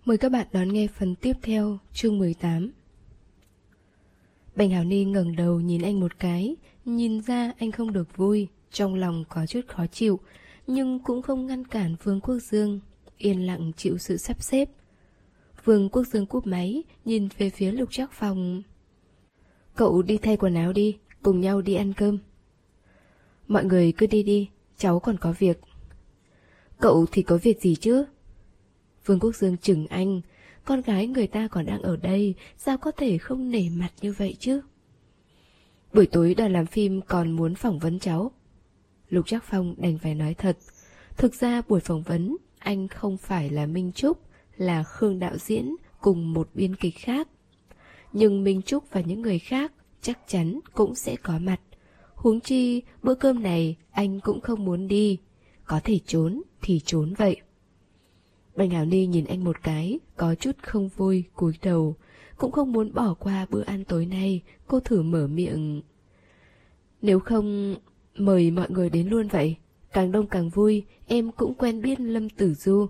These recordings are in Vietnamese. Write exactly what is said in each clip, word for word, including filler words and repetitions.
Mời các bạn đón nghe phần tiếp theo, chương mười tám. Bành Hảo Ni ngẩng đầu nhìn anh một cái, nhìn ra anh không được vui, trong lòng có chút khó chịu, nhưng cũng không ngăn cản Vương Quốc Dương, yên lặng chịu sự sắp xếp. Vương Quốc Dương cúp máy, nhìn về phía Lục Trác Phong. Cậu đi thay quần áo đi, cùng nhau đi ăn cơm. Mọi người cứ đi đi, cháu còn có việc. Cậu thì có việc gì chứ? Vương Quốc Dương chừng anh, con gái người ta còn đang ở đây, sao có thể không nể mặt như vậy chứ? Buổi tối đoàn làm phim còn muốn phỏng vấn cháu. Lục Trác Phong đành phải nói thật. Thực ra buổi phỏng vấn, anh không phải là Minh Trúc, là Khương đạo diễn cùng một biên kịch khác. Nhưng Minh Trúc và những người khác chắc chắn cũng sẽ có mặt. Huống chi, bữa cơm này anh cũng không muốn đi. Có thể trốn thì trốn vậy. Bành Hảo Ni nhìn anh một cái, có chút không vui, cúi đầu. Cũng không muốn bỏ qua bữa ăn tối nay, cô thử mở miệng. Nếu không, mời mọi người đến luôn vậy. Càng đông càng vui, em cũng quen biết Lâm Tử Du.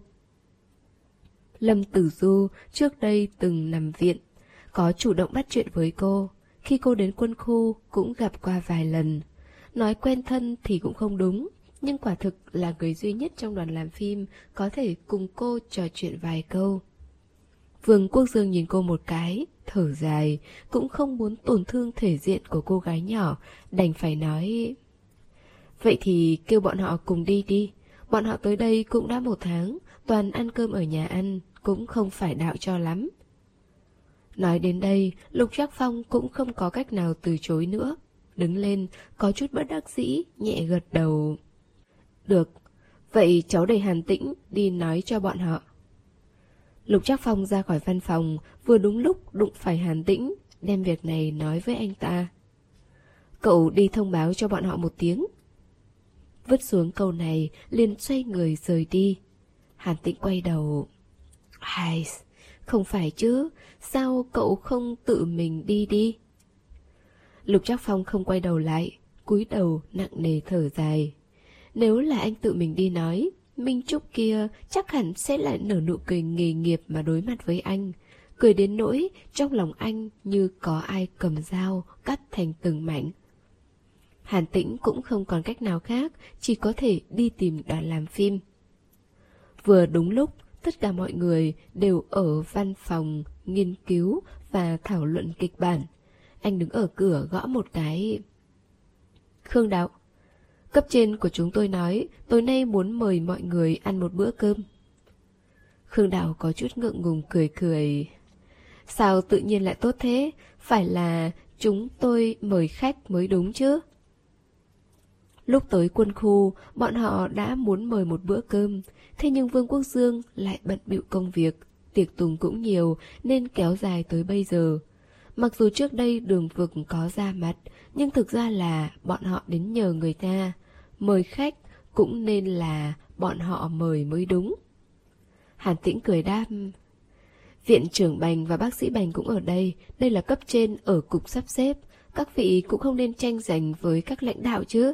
Lâm Tử Du trước đây từng nằm viện, có chủ động bắt chuyện với cô. Khi cô đến quân khu cũng gặp qua vài lần. Nói quen thân thì cũng không đúng, nhưng quả thực là người duy nhất trong đoàn làm phim có thể cùng cô trò chuyện vài câu. Vương Quốc Dương nhìn cô một cái, thở dài, cũng không muốn tổn thương thể diện của cô gái nhỏ, đành phải nói. Vậy thì kêu bọn họ cùng đi đi, bọn họ tới đây cũng đã một tháng, toàn ăn cơm ở nhà ăn, cũng không phải đạo cho lắm. Nói đến đây, Lục Trác Phong cũng không có cách nào từ chối nữa. Đứng lên, có chút bất đắc dĩ, nhẹ gật đầu. Được, vậy cháu đẩy Hàn Tĩnh đi nói cho bọn họ. Lục Trác Phong ra khỏi văn phòng, vừa đúng lúc đụng phải Hàn Tĩnh, đem việc này nói với anh ta. Cậu đi thông báo cho bọn họ một tiếng. Vứt xuống câu này, liền xoay người rời đi. Hàn Tĩnh quay đầu. Hai, không phải chứ, sao cậu không tự mình đi đi? Lục Trác Phong không quay đầu lại, cúi đầu nặng nề thở dài. Nếu là anh tự mình đi nói, Minh Trúc kia chắc hẳn sẽ lại nở nụ cười nghề nghiệp mà đối mặt với anh. Cười đến nỗi trong lòng anh như có ai cầm dao cắt thành từng mảnh. Hàn Tĩnh cũng không còn cách nào khác, chỉ có thể đi tìm đoàn làm phim. Vừa đúng lúc, tất cả mọi người đều ở văn phòng nghiên cứu và thảo luận kịch bản. Anh đứng ở cửa gõ một cái. Khương Đạo, cấp trên của chúng tôi nói tối nay muốn mời mọi người ăn một bữa cơm. Khương Đạo có chút ngượng ngùng cười cười. Sao tự nhiên lại tốt thế? Phải là chúng tôi mời khách mới đúng chứ? Lúc tới quân khu, bọn họ đã muốn mời một bữa cơm. Thế nhưng Vương Quốc Dương lại bận bịu công việc, tiệc tùng cũng nhiều nên kéo dài tới bây giờ. Mặc dù trước đây Đường Vực có ra mặt, nhưng thực ra là bọn họ đến nhờ người ta. Mời khách cũng nên là bọn họ mời mới đúng. Hàn Tĩnh cười đáp. Viện trưởng Bành và bác sĩ Bành cũng ở đây, đây là cấp trên ở cục sắp xếp. Các vị cũng không nên tranh giành với các lãnh đạo chứ.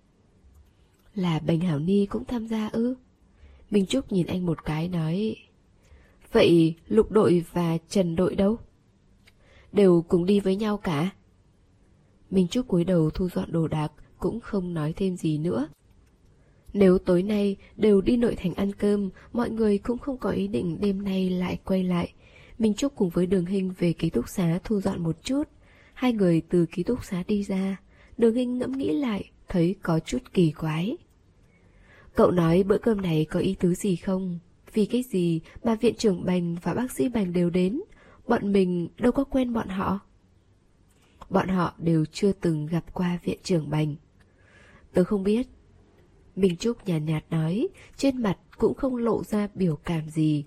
Là Bành Hảo Ni cũng tham gia ư? Minh Trúc nhìn anh một cái nói. Vậy Lục đội và Trần đội đâu? Đều cùng đi với nhau cả. Minh Trúc cúi đầu thu dọn đồ đạc, cũng không nói thêm gì nữa. Nếu tối nay đều đi nội thành ăn cơm, mọi người cũng không có ý định đêm nay lại quay lại. Minh Trúc cùng với Đường Hinh về ký túc xá thu dọn một chút. Hai người từ ký túc xá đi ra. Đường Hinh ngẫm nghĩ lại, thấy có chút kỳ quái. Cậu nói bữa cơm này có ý tứ gì không? Vì cái gì mà viện trưởng Bành và bác sĩ Bành đều đến? Bọn mình đâu có quen bọn họ. Bọn họ đều chưa từng gặp qua viện trưởng Bành. Tớ không biết. Minh Trúc nhàn nhạt, nhạt nói, trên mặt cũng không lộ ra biểu cảm gì.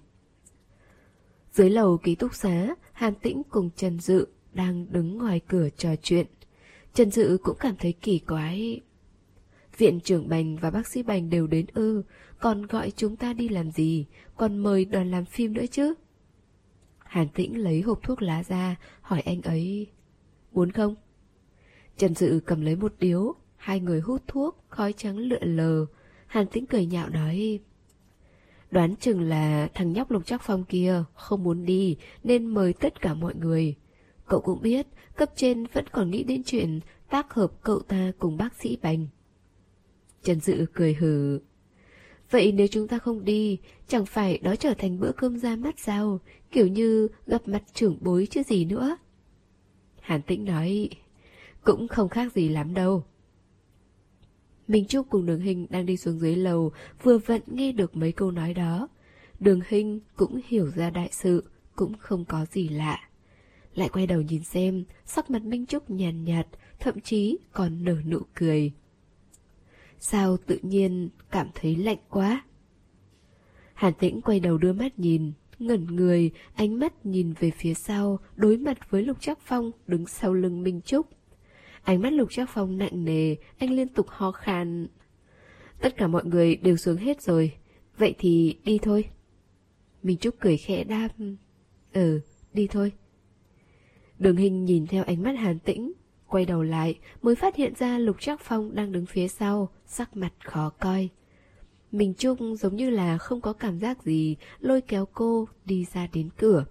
Dưới lầu ký túc xá, Hàn Tĩnh cùng Trần Dự đang đứng ngoài cửa trò chuyện. Trần Dự cũng cảm thấy kỳ quái. Viện trưởng Bành và bác sĩ Bành đều đến ư, còn gọi chúng ta đi làm gì, còn mời đoàn làm phim nữa chứ. Hàn Tĩnh lấy hộp thuốc lá ra, hỏi anh ấy, muốn không? Trần Dự cầm lấy một điếu, hai người hút thuốc, khói trắng lượn lờ. Hàn Tĩnh cười nhạo nói, Đoán chừng là thằng nhóc Lục Trác Phong kia không muốn đi nên mời tất cả mọi người. Cậu cũng biết, cấp trên vẫn còn nghĩ đến chuyện tác hợp cậu ta cùng bác sĩ Bành. Trần Dự cười hừ. Vậy nếu chúng ta không đi, chẳng phải đó trở thành bữa cơm ra mắt sao? Kiểu như gặp mặt trưởng bối chứ gì nữa. Hàn Tĩnh nói, cũng không khác gì lắm đâu. Minh Trúc cùng Đường Hinh đang đi xuống dưới lầu, vừa vặn nghe được mấy câu nói đó. Đường Hinh cũng hiểu ra đại sự, cũng không có gì lạ. Lại quay đầu nhìn xem, sắc mặt Minh Trúc nhàn nhạt, thậm chí còn nở nụ cười. Sao tự nhiên cảm thấy lạnh quá? Hàn Tĩnh quay đầu đưa mắt nhìn, ngẩn người, ánh mắt nhìn về phía sau, đối mặt với Lục Trác Phong đứng sau lưng Minh Trúc. Ánh mắt Lục Trác Phong nặng nề, anh liên tục ho khan. Tất cả mọi người đều xuống hết rồi, vậy thì đi thôi. Minh Trúc cười khẽ đáp, ừ, đi thôi. Đường Hinh nhìn theo ánh mắt Hàn Tĩnh, quay đầu lại mới phát hiện ra Lục Trác Phong đang đứng phía sau, sắc mặt khó coi. Minh Trúc giống như là không có cảm giác gì, lôi kéo cô đi ra đến cửa.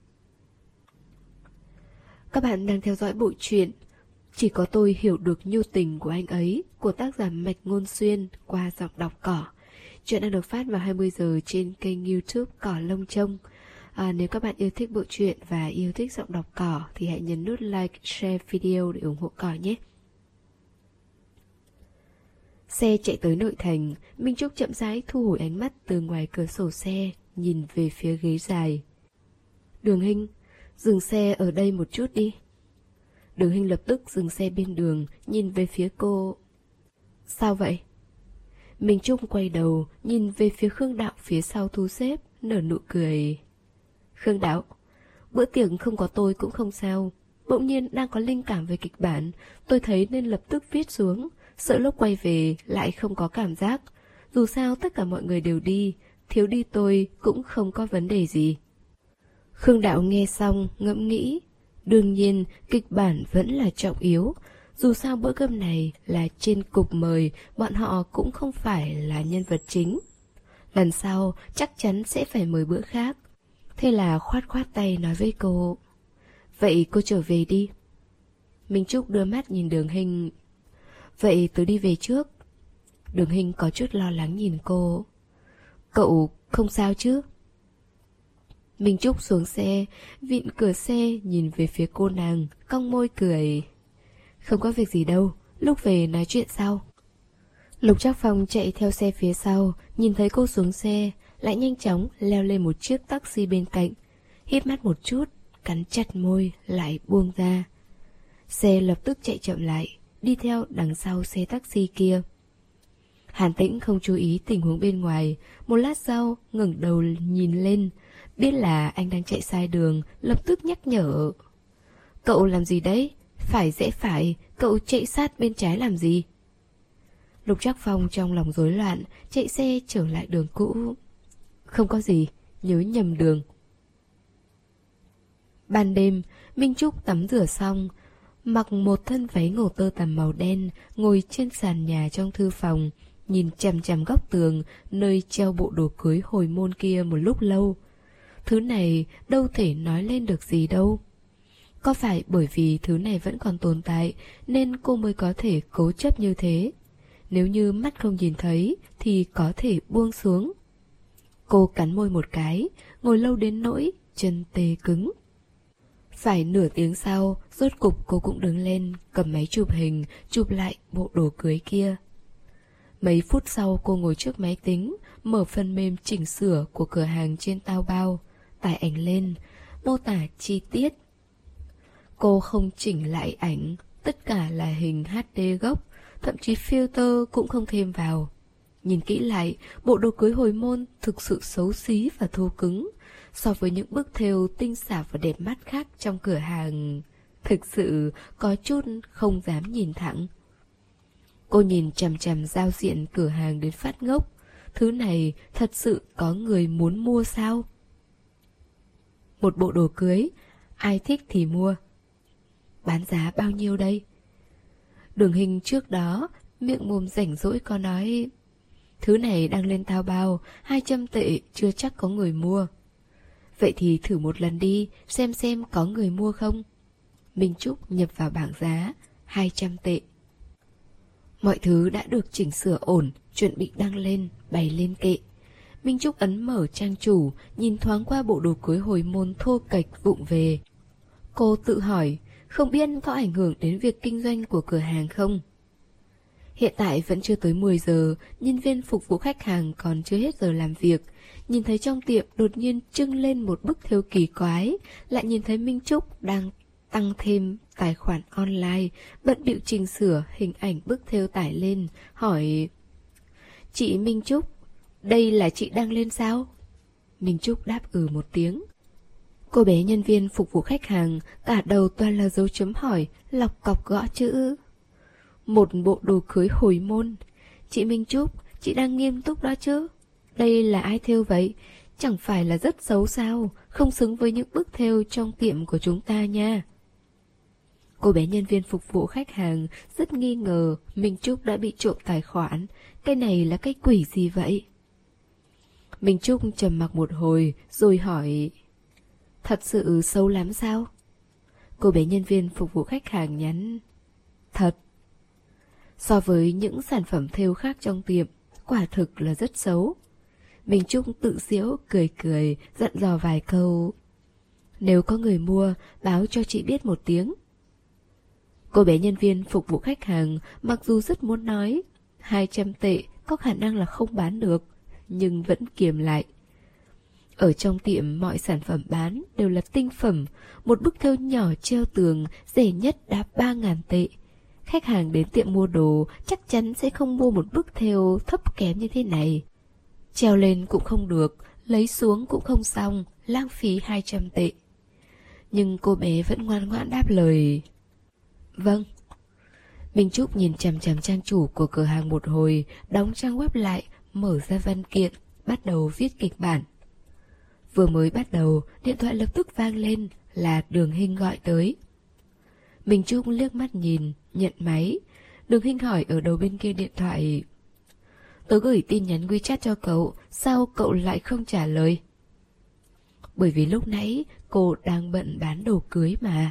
Các bạn đang theo dõi bộ truyện Chỉ có tôi hiểu được nhu tình của anh ấy của tác giả Mạch Ngôn Xuyên qua giọng đọc Cỏ. Chuyện đang được phát vào hai mươi giờ trên kênh YouTube Cỏ Lông Trông. À, nếu các bạn yêu thích bộ truyện và yêu thích giọng đọc Cỏ thì hãy nhấn nút like, share video để ủng hộ Cỏ nhé. Xe chạy tới nội thành, Minh Trúc chậm rãi thu hồi ánh mắt từ ngoài cửa sổ xe, nhìn về phía ghế dài. Đường Hinh, dừng xe ở đây một chút đi. Đường Hinh lập tức dừng xe bên đường, nhìn về phía cô. Sao vậy? Minh Trúc quay đầu, nhìn về phía Khương Đạo phía sau thu xếp, nở nụ cười. Khương Đạo, bữa tiệc không có tôi cũng không sao. Bỗng nhiên đang có linh cảm về kịch bản, tôi thấy nên lập tức viết xuống, sợ lúc quay về lại không có cảm giác. Dù sao tất cả mọi người đều đi, thiếu đi tôi cũng không có vấn đề gì. Khương Đạo nghe xong, ngẫm nghĩ. Đương nhiên, kịch bản vẫn là trọng yếu. Dù sao bữa cơm này là trên cục mời, bọn họ cũng không phải là nhân vật chính. Lần sau chắc chắn sẽ phải mời bữa khác. Thế là khoát khoát tay nói với cô. Vậy cô trở về đi. Minh Trúc đưa mắt nhìn Đường Hinh. Vậy tớ đi về trước. Đường Hinh có chút lo lắng nhìn cô. Cậu không sao chứ? Minh Trúc xuống xe, vịn cửa xe nhìn về phía cô nàng, cong môi cười. Không có việc gì đâu, lúc về nói chuyện sau. Lục Trác Phong chạy theo xe phía sau, nhìn thấy cô xuống xe, lại nhanh chóng leo lên một chiếc taxi bên cạnh. Híp mắt một chút, cắn chặt môi, lại buông ra. Xe lập tức chạy chậm lại, đi theo đằng sau xe taxi kia. Hàn Tĩnh không chú ý tình huống bên ngoài, một lát sau ngẩng đầu nhìn lên, biết là anh đang chạy sai đường, lập tức nhắc nhở. Cậu làm gì đấy? Phải rẽ phải, cậu chạy sát bên trái làm gì? Lục Trác Phong trong lòng rối loạn, chạy xe trở lại đường cũ. Không có gì, nhớ nhầm đường. Ban đêm, Minh Trúc tắm rửa xong, mặc một thân váy ngổ tơ tằm màu đen, ngồi trên sàn nhà trong thư phòng, nhìn chằm chằm góc tường, nơi treo bộ đồ cưới hồi môn kia một lúc lâu. Thứ này đâu thể nói lên được gì đâu. Có phải bởi vì thứ này vẫn còn tồn tại nên cô mới có thể cố chấp như thế? Nếu như mắt không nhìn thấy thì có thể buông xuống. Cô cắn môi một cái, ngồi lâu đến nỗi chân tê cứng. Phải nửa tiếng sau, rốt cục cô cũng đứng lên, cầm máy chụp hình, chụp lại bộ đồ cưới kia. Mấy phút sau cô ngồi trước máy tính, mở phần mềm chỉnh sửa của cửa hàng trên Taobao, tải ảnh lên, mô tả chi tiết. Cô không chỉnh lại ảnh, tất cả là hình hát đê gốc, thậm chí filter cũng không thêm vào. Nhìn kỹ lại, bộ đồ cưới hồi môn thực sự xấu xí và thô cứng. So với những bức thêu tinh xảo và đẹp mắt khác trong cửa hàng, thực sự có chút không dám nhìn thẳng. Cô nhìn chằm chằm giao diện cửa hàng đến phát ngốc. Thứ này thật sự có người muốn mua sao? Một bộ đồ cưới, ai thích thì mua. Bán giá bao nhiêu đây? Đường Hình trước đó, miệng mồm rảnh rỗi có nói, Thứ này đang lên tao bao, hai trăm tệ chưa chắc có người mua. Vậy thì thử một lần đi, xem xem có người mua không. Minh Trúc nhập vào bảng giá, hai trăm tệ. Mọi thứ đã được chỉnh sửa ổn, chuẩn bị đăng lên, bày lên kệ. Minh Trúc ấn mở trang chủ, nhìn thoáng qua bộ đồ cưới hồi môn thô kệch vụng về. Cô tự hỏi, không biết có ảnh hưởng đến việc kinh doanh của cửa hàng không? Hiện tại vẫn chưa tới mười giờ, nhân viên phục vụ khách hàng còn chưa hết giờ làm việc. Nhìn thấy trong tiệm đột nhiên trưng lên một bức thêu kỳ quái, lại nhìn thấy Minh Trúc đang tăng thêm tài khoản online, bận bịu chỉnh sửa hình ảnh bức thêu tải lên, hỏi: Chị Minh Trúc, đây là chị đăng lên sao? Minh Trúc đáp ừ một tiếng. Cô bé nhân viên phục vụ khách hàng, cả đầu toàn là dấu chấm hỏi, lọc cọc gõ chữ. Một bộ đồ cưới hồi môn. Chị Minh Trúc, chị đang nghiêm túc đó chứ? Đây là ai thêu vậy? Chẳng phải là rất xấu sao? Không xứng với những bức thêu trong tiệm của chúng ta nha. Cô bé nhân viên phục vụ khách hàng rất nghi ngờ Minh Trúc đã bị trộm tài khoản. Cái này là cái quỷ gì vậy? Minh Trúc trầm mặc một hồi rồi hỏi: Thật sự xấu lắm sao? Cô bé nhân viên phục vụ khách hàng nhắn: Thật. So với những sản phẩm thêu khác trong tiệm, quả thực là rất xấu. Minh Trúc tự giễu cười cười, dặn dò vài câu: Nếu có người mua, báo cho chị biết một tiếng. Cô bé nhân viên phục vụ khách hàng mặc dù rất muốn nói hai trăm tệ có khả năng là không bán được, nhưng vẫn kiềm lại. Ở trong tiệm mọi sản phẩm bán đều là tinh phẩm. Một bức thêu nhỏ treo tường rẻ nhất đã ba ngàn tệ. Khách hàng đến tiệm mua đồ chắc chắn sẽ không mua một bức thêu thấp kém như thế này. Treo lên cũng không được, lấy xuống cũng không xong, lãng phí hai trăm tệ. Nhưng cô bé vẫn ngoan ngoãn đáp lời: Vâng. Minh Trúc nhìn chằm chằm trang chủ của cửa hàng một hồi, đóng trang web lại, mở ra văn kiện, bắt đầu viết kịch bản. Vừa mới bắt đầu, điện thoại lập tức vang lên, là Đường Hinh gọi tới. Minh Trúc liếc mắt nhìn, nhận máy. Đường Hinh hỏi ở đầu bên kia điện thoại: Tớ gửi tin nhắn WeChat cho cậu, sao cậu lại không trả lời? Bởi vì lúc nãy cô đang bận bán đồ cưới mà.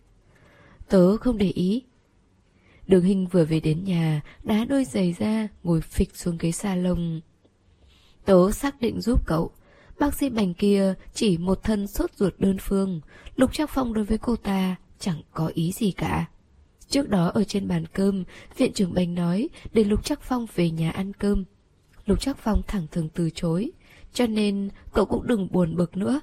Tớ không để ý. Đường Hinh vừa về đến nhà, đá đôi giày ra, ngồi phịch xuống ghế salon. Tớ xác định giúp cậu. Bác sĩ Bành kia chỉ một thân sốt ruột đơn phương. Lục Trác Phong đối với cô ta chẳng có ý gì cả. Trước đó ở trên bàn cơm, viện trưởng Bành nói để Lục Trác Phong về nhà ăn cơm. Lục Trác Phong thẳng thừng từ chối, cho nên cậu cũng đừng buồn bực nữa.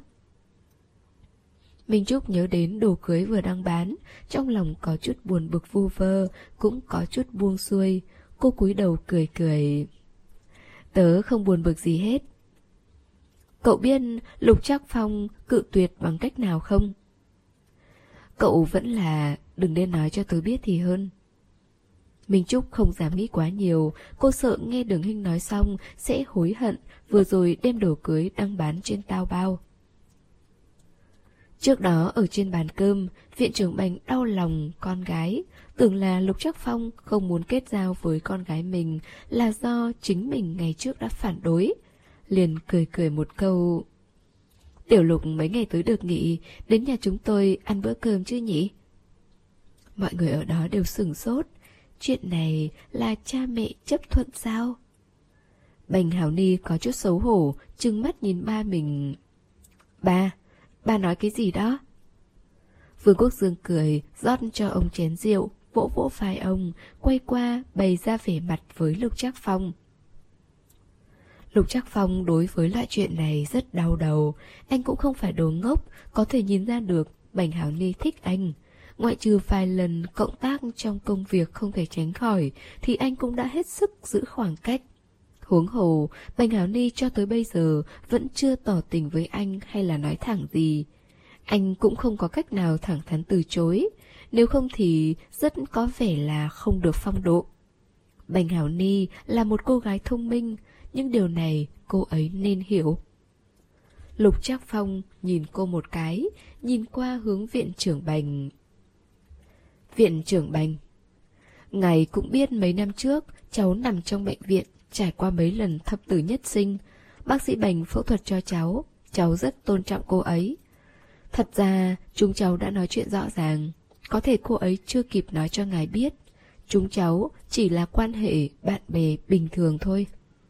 Minh Trúc nhớ đến đồ cưới vừa đang bán, trong lòng có chút buồn bực vu vơ, cũng có chút buông xuôi. Cô cúi đầu cười cười: Tớ không buồn bực gì hết. Cậu biết Lục Trác Phong cự tuyệt bằng cách nào không? Cậu vẫn là đừng nên nói cho tớ biết thì hơn. Minh Trúc không dám nghĩ quá nhiều, cô sợ nghe Đường Hinh nói xong sẽ hối hận vừa rồi đem đồ cưới đăng bán trên tao bao. Trước đó ở trên bàn cơm, viện trưởng Bành đau lòng con gái, tưởng là Lục Trác Phong không muốn kết giao với con gái mình là do chính mình ngày trước đã phản đối. Liền cười cười một câu: Tiểu Lục mấy ngày tới được nghỉ, đến nhà chúng tôi ăn bữa cơm chứ nhỉ? Mọi người ở đó đều sửng sốt. Chuyện này là cha mẹ chấp thuận sao? Bành Hảo Ni có chút xấu hổ, trừng mắt nhìn ba mình. Ba, ba nói cái gì đó? Vương Quốc Dương cười, rót cho ông chén rượu, vỗ vỗ vai ông, quay qua bày ra vẻ mặt với Lục Trác Phong. Lục Trác Phong đối với loại chuyện này rất đau đầu. Anh cũng không phải đồ ngốc, có thể nhìn ra được Bành Hảo Ni thích anh. Ngoại trừ vài lần cộng tác trong công việc không thể tránh khỏi, thì anh cũng đã hết sức giữ khoảng cách. Huống hồ, Bành Hảo Ni cho tới bây giờ vẫn chưa tỏ tình với anh hay là nói thẳng gì. Anh cũng không có cách nào thẳng thắn từ chối, nếu không thì rất có vẻ là không được phong độ. Bành Hảo Ni là một cô gái thông minh, nhưng điều này cô ấy nên hiểu. Lục Trác Phong nhìn cô một cái, nhìn qua hướng viện trưởng Bành. Viện trưởng Bành, ngài cũng biết mấy năm trước cháu nằm trong bệnh viện, trải qua mấy lần thập tử nhất sinh. Bác sĩ Bành phẫu thuật cho cháu, cháu rất tôn trọng cô ấy. Thật ra chúng cháu đã nói chuyện rõ ràng, có thể cô ấy chưa kịp nói cho ngài biết. Chúng cháu chỉ là quan hệ bạn bè bình thường thôi.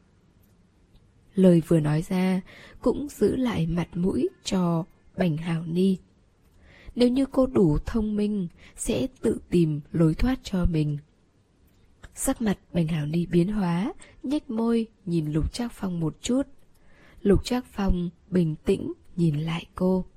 Lời vừa nói ra cũng giữ lại mặt mũi cho Bành Hảo Ni. Nếu như cô đủ thông minh, sẽ tự tìm lối thoát cho mình. Sắc mặt Bành Hảo Ni biến hóa, nhếch môi nhìn Lục Trác Phong một chút. Lục Trác Phong bình tĩnh nhìn lại cô.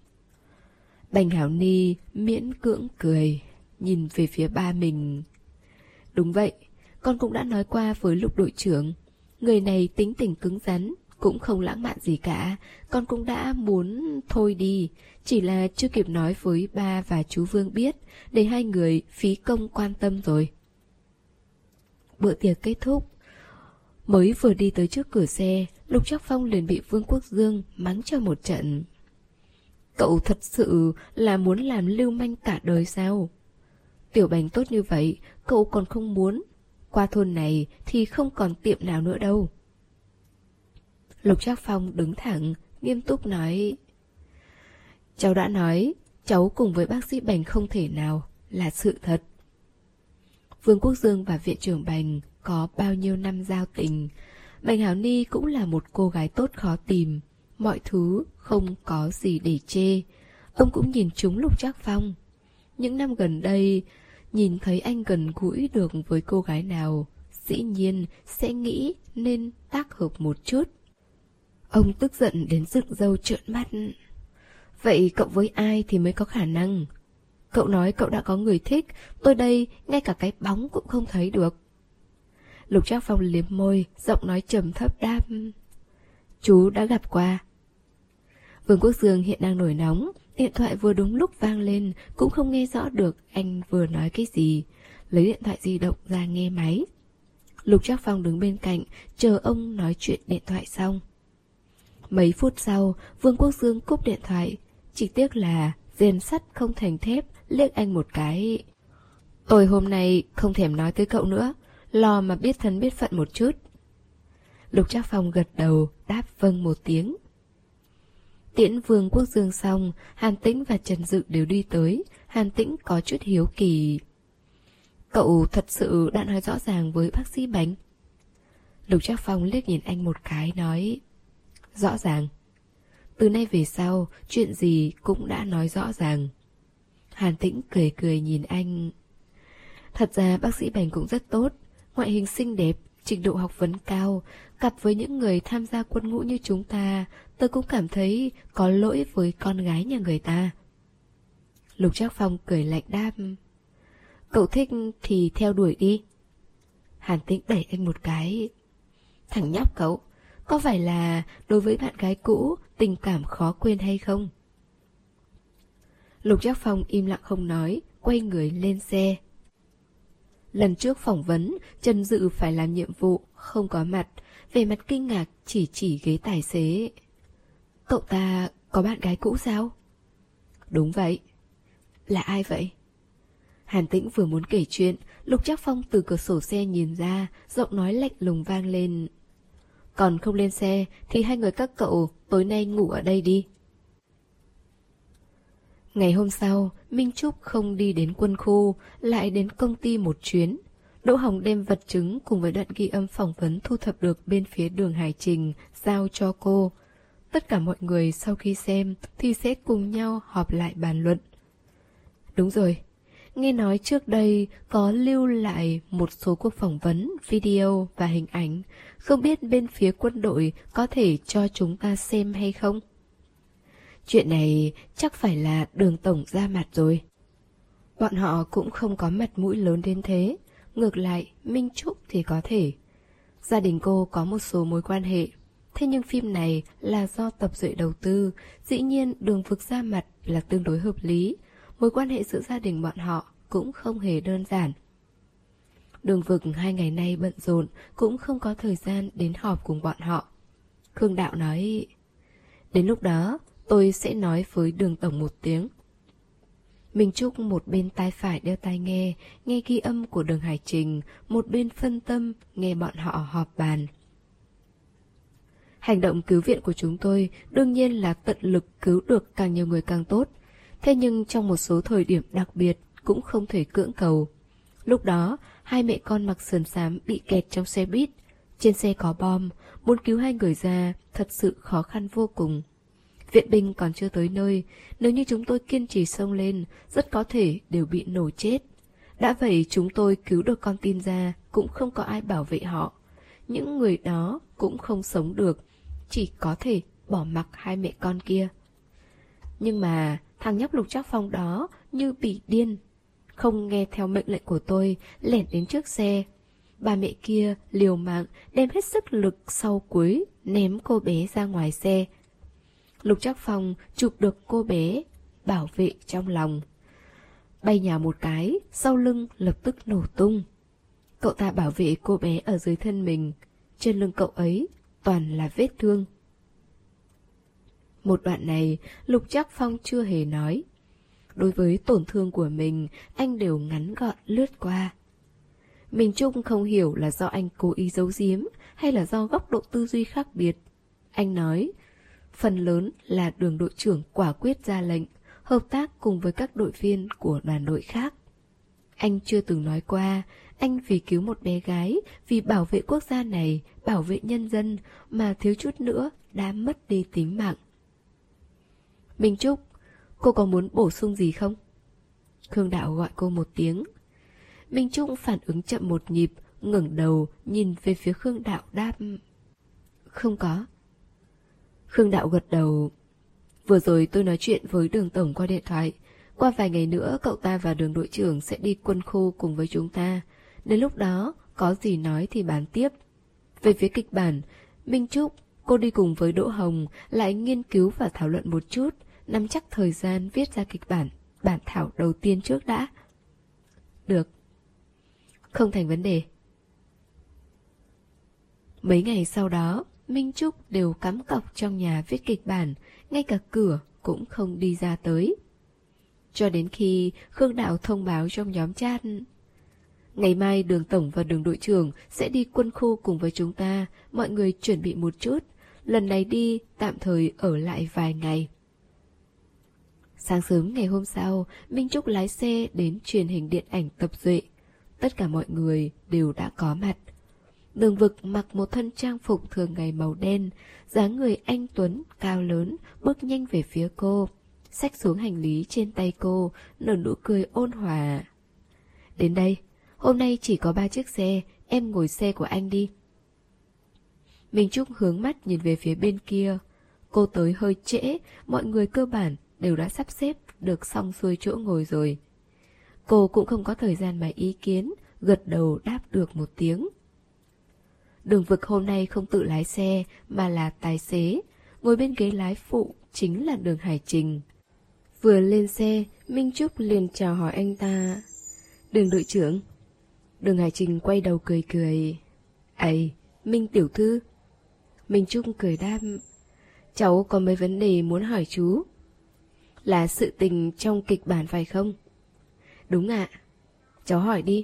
Bành Hảo Ni miễn cưỡng cười, nhìn về phía ba mình. Đúng vậy, con cũng đã nói qua với Lục đội trưởng. Người này tính tình cứng rắn, cũng không lãng mạn gì cả. Con cũng đã muốn thôi đi, chỉ là chưa kịp nói với ba và chú Vương biết, để hai người phí công quan tâm rồi. Bữa tiệc kết thúc, mới vừa đi tới trước cửa xe, Lục Trác Phong liền bị Vương Quốc Dương mắng cho một trận. Cậu thật sự là muốn làm lưu manh cả đời sao? Tiểu Bành tốt như vậy, cậu còn không muốn. Qua thôn này thì không còn tiệm nào nữa đâu. Lục Trác Phong đứng thẳng, nghiêm túc nói. Cháu đã nói, cháu cùng với bác sĩ Bành không thể nào, là sự thật. Vương Quốc Dương và viện trưởng Bành có bao nhiêu năm giao tình. Bành Hảo Ni cũng là một cô gái tốt khó tìm, mọi thứ không có gì để chê. Ông cũng nhìn trúng Lục Trác Phong. Những năm gần đây, nhìn thấy anh gần gũi được với cô gái nào, dĩ nhiên sẽ nghĩ nên tác hợp một chút. Ông tức giận đến dựng râu trợn mắt. Vậy cậu với ai thì mới có khả năng? Cậu nói cậu đã có người thích, tôi đây ngay cả cái bóng cũng không thấy được. Lục Trác Phong liếm môi, giọng nói trầm thấp đáp. Chú đã gặp qua. Vương Quốc Dương hiện đang nổi nóng, điện thoại vừa đúng lúc vang lên, cũng không nghe rõ được anh vừa nói cái gì. Lấy điện thoại di động ra nghe máy. Lục Trác Phong đứng bên cạnh, chờ ông nói chuyện điện thoại xong. Mấy phút sau, Vương Quốc Dương cúp điện thoại. Chỉ tiếc là rèn sắt không thành thép, liếc anh một cái. Tôi hôm nay không thèm nói tới cậu nữa, lo mà biết thân biết phận một chút. Lục Trác Phong gật đầu, đáp vâng một tiếng. Tiễn Vương Quốc Dương xong, Hàn Tĩnh và Trần Dự đều đi tới. Hàn Tĩnh có chút hiếu kỳ. Cậu thật sự đã nói rõ ràng với bác sĩ Bành? Lục Trác Phong liếc nhìn anh một cái nói. Rõ ràng. Từ nay về sau, chuyện gì cũng đã nói rõ ràng. Hàn Tĩnh cười cười nhìn anh. Thật ra bác sĩ Bành cũng rất tốt, ngoại hình xinh đẹp, trình độ học vấn cao. Cặp với những người tham gia quân ngũ như chúng ta, tôi cũng cảm thấy có lỗi với con gái nhà người ta. Lục Trác Phong cười lạnh đáp. Cậu thích thì theo đuổi đi. Hàn Tĩnh đẩy anh một cái. Thằng nhóc cậu, có phải là đối với bạn gái cũ tình cảm khó quên hay không? Lục Trác Phong im lặng không nói, quay người lên xe. Lần trước phỏng vấn, Trần Dự phải làm nhiệm vụ, không có mặt, về mặt kinh ngạc chỉ chỉ ghế tài xế. Cậu ta có bạn gái cũ sao? Đúng vậy. Là ai vậy? Hàn Tĩnh vừa muốn kể chuyện, Lục Trác Phong từ cửa sổ xe nhìn ra, giọng nói lạnh lùng vang lên. Còn không lên xe thì hai người các cậu tối nay ngủ ở đây đi. Ngày hôm sau, Minh Trúc không đi đến quân khu, lại đến công ty một chuyến. Đỗ Hồng đem vật chứng cùng với đoạn ghi âm phỏng vấn thu thập được bên phía Đường Hải Trình giao cho cô. Tất cả mọi người sau khi xem thì sẽ cùng nhau họp lại bàn luận. Đúng rồi, nghe nói trước đây có lưu lại một số cuộc phỏng vấn, video và hình ảnh. Không biết bên phía quân đội có thể cho chúng ta xem hay không? Chuyện này chắc phải là Đường tổng ra mặt rồi. Bọn họ cũng không có mặt mũi lớn đến thế. Ngược lại, Minh Trúc thì có thể. Gia đình cô có một số mối quan hệ. Thế nhưng phim này là do Tập Duệ đầu tư, dĩ nhiên Đường Vực ra mặt là tương đối hợp lý. Mối quan hệ giữa gia đình bọn họ cũng không hề đơn giản. Đường Vực hai ngày nay bận rộn, cũng không có thời gian đến họp cùng bọn họ. Khương Đạo nói, đến lúc đó tôi sẽ nói với Đường tổng một tiếng. Minh Trúc một bên tai phải đeo tai nghe, nghe ghi âm của Đường Hải Trình, một bên phân tâm, nghe bọn họ họp bàn. Hành động cứu viện của chúng tôi đương nhiên là tận lực cứu được càng nhiều người càng tốt. Thế nhưng trong một số thời điểm đặc biệt cũng không thể cưỡng cầu. Lúc đó, hai mẹ con mặc sườn xám bị kẹt trong xe buýt. Trên xe có bom, muốn cứu hai người ra thật sự khó khăn vô cùng. Viện binh còn chưa tới nơi, nếu như chúng tôi kiên trì xông lên, rất có thể đều bị nổ chết. Đã vậy chúng tôi cứu được con tin ra, cũng không có ai bảo vệ họ. Những người đó cũng không sống được, chỉ có thể bỏ mặc hai mẹ con kia. Nhưng mà thằng nhóc Lục Trác Phong đó như bị điên, không nghe theo mệnh lệnh của tôi, lẻn đến trước xe. Bà mẹ kia liều mạng đem hết sức lực sau cuối ném cô bé ra ngoài xe. Lục Trác Phong chụp được cô bé, bảo vệ trong lòng. Bay nhào một cái, sau lưng lập tức nổ tung. Cậu ta bảo vệ cô bé ở dưới thân mình, trên lưng cậu ấy toàn là vết thương. Một đoạn này, Lục Trác Phong chưa hề nói. Đối với tổn thương của mình, anh đều ngắn gọn lướt qua. Mình Trung không hiểu là do anh cố ý giấu giếm hay là do góc độ tư duy khác biệt. Anh nói, phần lớn là Đường đội trưởng quả quyết ra lệnh, hợp tác cùng với các đội viên của đoàn đội khác. Anh chưa từng nói qua, anh vì cứu một bé gái, vì bảo vệ quốc gia này, bảo vệ nhân dân mà thiếu chút nữa đã mất đi tính mạng. Minh Trúc, cô có muốn bổ sung gì không? Khương Đạo gọi cô một tiếng. Minh Trúc phản ứng chậm một nhịp, ngẩng đầu nhìn về phía Khương Đạo đáp. Không có. Khương Đạo gật đầu. Vừa rồi tôi nói chuyện với Đường tổng qua điện thoại. Qua vài ngày nữa cậu ta và Đường đội trưởng sẽ đi quân khu cùng với chúng ta. Đến lúc đó có gì nói thì bàn tiếp. Về phía kịch bản, Minh Trúc, cô đi cùng với Đỗ Hồng lại nghiên cứu và thảo luận một chút, nắm chắc thời gian viết ra kịch bản, bản thảo đầu tiên trước đã. Được. Không thành vấn đề. Mấy ngày sau đó, Minh Trúc đều cắm cọc trong nhà viết kịch bản, ngay cả cửa cũng không đi ra tới. Cho đến khi Khương Đạo thông báo trong nhóm chat, ngày mai Đường tổng và Đường đội trưởng sẽ đi quân khu cùng với chúng ta, mọi người chuẩn bị một chút, lần này đi tạm thời ở lại vài ngày. Sáng sớm ngày hôm sau, Minh Trúc lái xe đến truyền hình điện ảnh Tập Duệ. Tất cả mọi người đều đã có mặt. Đường Vực mặc một thân trang phục thường ngày màu đen, dáng người anh tuấn, cao lớn, bước nhanh về phía cô, xách xuống hành lý trên tay cô, nở nụ cười ôn hòa. Đến đây, hôm nay chỉ có ba chiếc xe, em ngồi xe của anh đi. Minh Trúc hướng mắt nhìn về phía bên kia. Cô tới hơi trễ, mọi người cơ bản đều đã sắp xếp được xong xuôi chỗ ngồi rồi. Cô cũng không có thời gian mà ý kiến, gật đầu đáp được một tiếng. Đường Vực hôm nay không tự lái xe mà là tài xế, ngồi bên ghế lái phụ chính là Đường Hải Trình. Vừa lên xe, Minh Trúc liền chào hỏi anh ta. Đường đội trưởng. Đường Hải Trình quay đầu cười cười. Ây, Minh tiểu thư. Minh Trúc cười đáp. Cháu có mấy vấn đề muốn hỏi chú. Là sự tình trong kịch bản phải không? Đúng ạ. Cháu hỏi đi.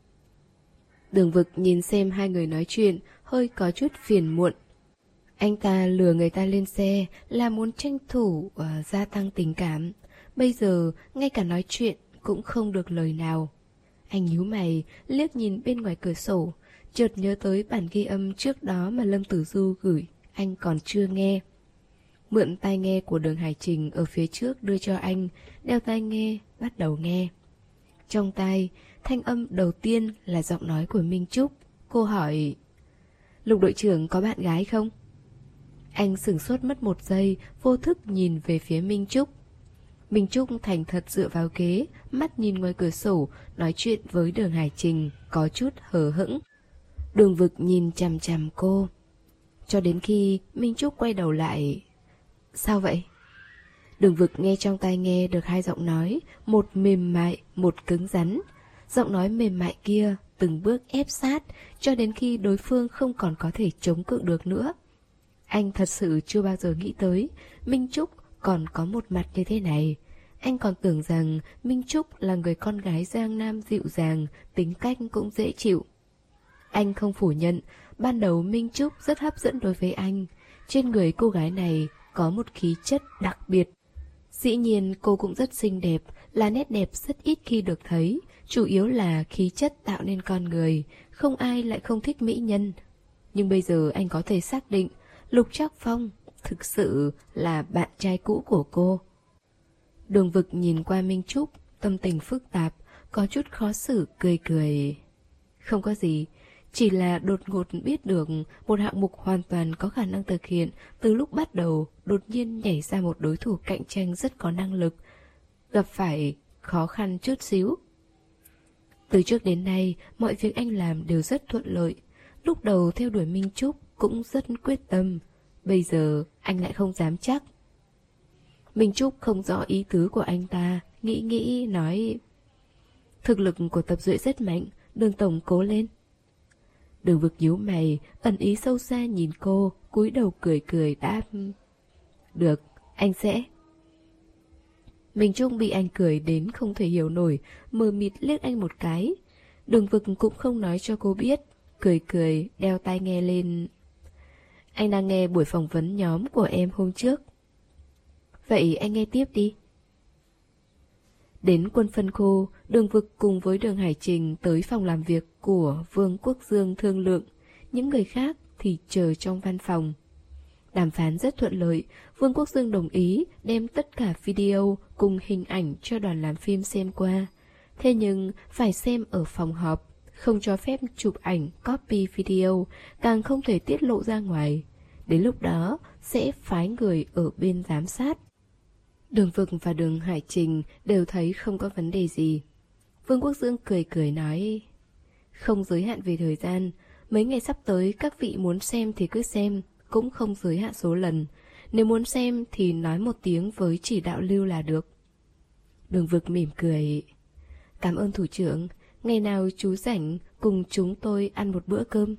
Đường Vực nhìn xem hai người nói chuyện, hơi có chút phiền muộn. Anh ta lừa người ta lên xe là muốn tranh thủ uh, gia tăng tình cảm. Bây giờ ngay cả nói chuyện cũng không được lời nào. Anh nhíu mày, liếc nhìn bên ngoài cửa sổ, chợt nhớ tới bản ghi âm trước đó mà Lâm Tử Du gửi, anh còn chưa nghe. Mượn tai nghe của Đường Hải Trình ở phía trước đưa cho anh, đeo tai nghe, bắt đầu nghe. Trong tai, thanh âm đầu tiên là giọng nói của Minh Trúc. Cô hỏi, Lục đội trưởng có bạn gái không? Anh sửng sốt mất một giây, vô thức nhìn về phía Minh Trúc. Minh Trúc thành thật dựa vào ghế, mắt nhìn ngoài cửa sổ, nói chuyện với Đường Hải Trình, có chút hờ hững. Đường Vực nhìn chằm chằm cô. Cho đến khi Minh Trúc quay đầu lại. Sao vậy? Đường Vực nghe trong tai nghe được hai giọng nói, một mềm mại, một cứng rắn. Giọng nói mềm mại kia từng bước ép sát, cho đến khi đối phương không còn có thể chống cự được nữa. Anh thật sự chưa bao giờ nghĩ tới Minh Trúc còn có một mặt như thế này. Anh còn tưởng rằng Minh Trúc là người con gái Giang Nam dịu dàng, tính cách cũng dễ chịu. Anh không phủ nhận, ban đầu Minh Trúc rất hấp dẫn đối với anh. Trên người cô gái này có một khí chất đặc biệt. Dĩ nhiên cô cũng rất xinh đẹp, là nét đẹp rất ít khi được thấy, chủ yếu là khí chất tạo nên con người, không ai lại không thích mỹ nhân. Nhưng bây giờ anh có thể xác định, Lục Trác Phong thực sự là bạn trai cũ của cô. Đường Vực nhìn qua Minh Trúc, tâm tình phức tạp, có chút khó xử, cười cười. Không có gì, chỉ là đột ngột biết được một hạng mục hoàn toàn có khả năng thực hiện, từ lúc bắt đầu đột nhiên nhảy ra một đối thủ cạnh tranh rất có năng lực, gặp phải khó khăn chút xíu. Từ trước đến nay, mọi việc anh làm đều rất thuận lợi. Lúc đầu theo đuổi Minh Trúc cũng rất quyết tâm, bây giờ anh lại không dám chắc. Minh Trúc không rõ ý tứ của anh ta, nghĩ nghĩ nói: thực lực của Tập Duệ rất mạnh, Đường tổng cố lên. Đường Vực nhíu mày, ẩn ý sâu xa nhìn cô, cúi đầu cười cười đáp: được, anh sẽ. Minh Trúc bị anh cười đến không thể hiểu nổi, mờ mịt liếc anh một cái. Đường Vực cũng không nói cho cô biết, cười cười đeo tai nghe lên. Anh đang nghe buổi phỏng vấn nhóm của em hôm trước. Vậy anh nghe tiếp đi. Đến quân phân khu, Đường Vực cùng với Đường Hải Trình tới phòng làm việc của Vương Quốc Dương thương lượng. Những người khác thì chờ trong văn phòng. Đàm phán rất thuận lợi, Vương Quốc Dương đồng ý đem tất cả video cùng hình ảnh cho đoàn làm phim xem qua. Thế nhưng phải xem ở phòng họp, không cho phép chụp ảnh, copy video, càng không thể tiết lộ ra ngoài. Đến lúc đó sẽ phái người ở bên giám sát. Đường Vực và Đường Hải Trình đều thấy không có vấn đề gì. Vương Quốc Dương cười cười nói: không giới hạn về thời gian, mấy ngày sắp tới các vị muốn xem thì cứ xem, cũng không giới hạn số lần. Nếu muốn xem thì nói một tiếng với chỉ đạo lưu là được. Đường Vực mỉm cười: cảm ơn thủ trưởng, ngày nào chú rảnh cùng chúng tôi ăn một bữa cơm.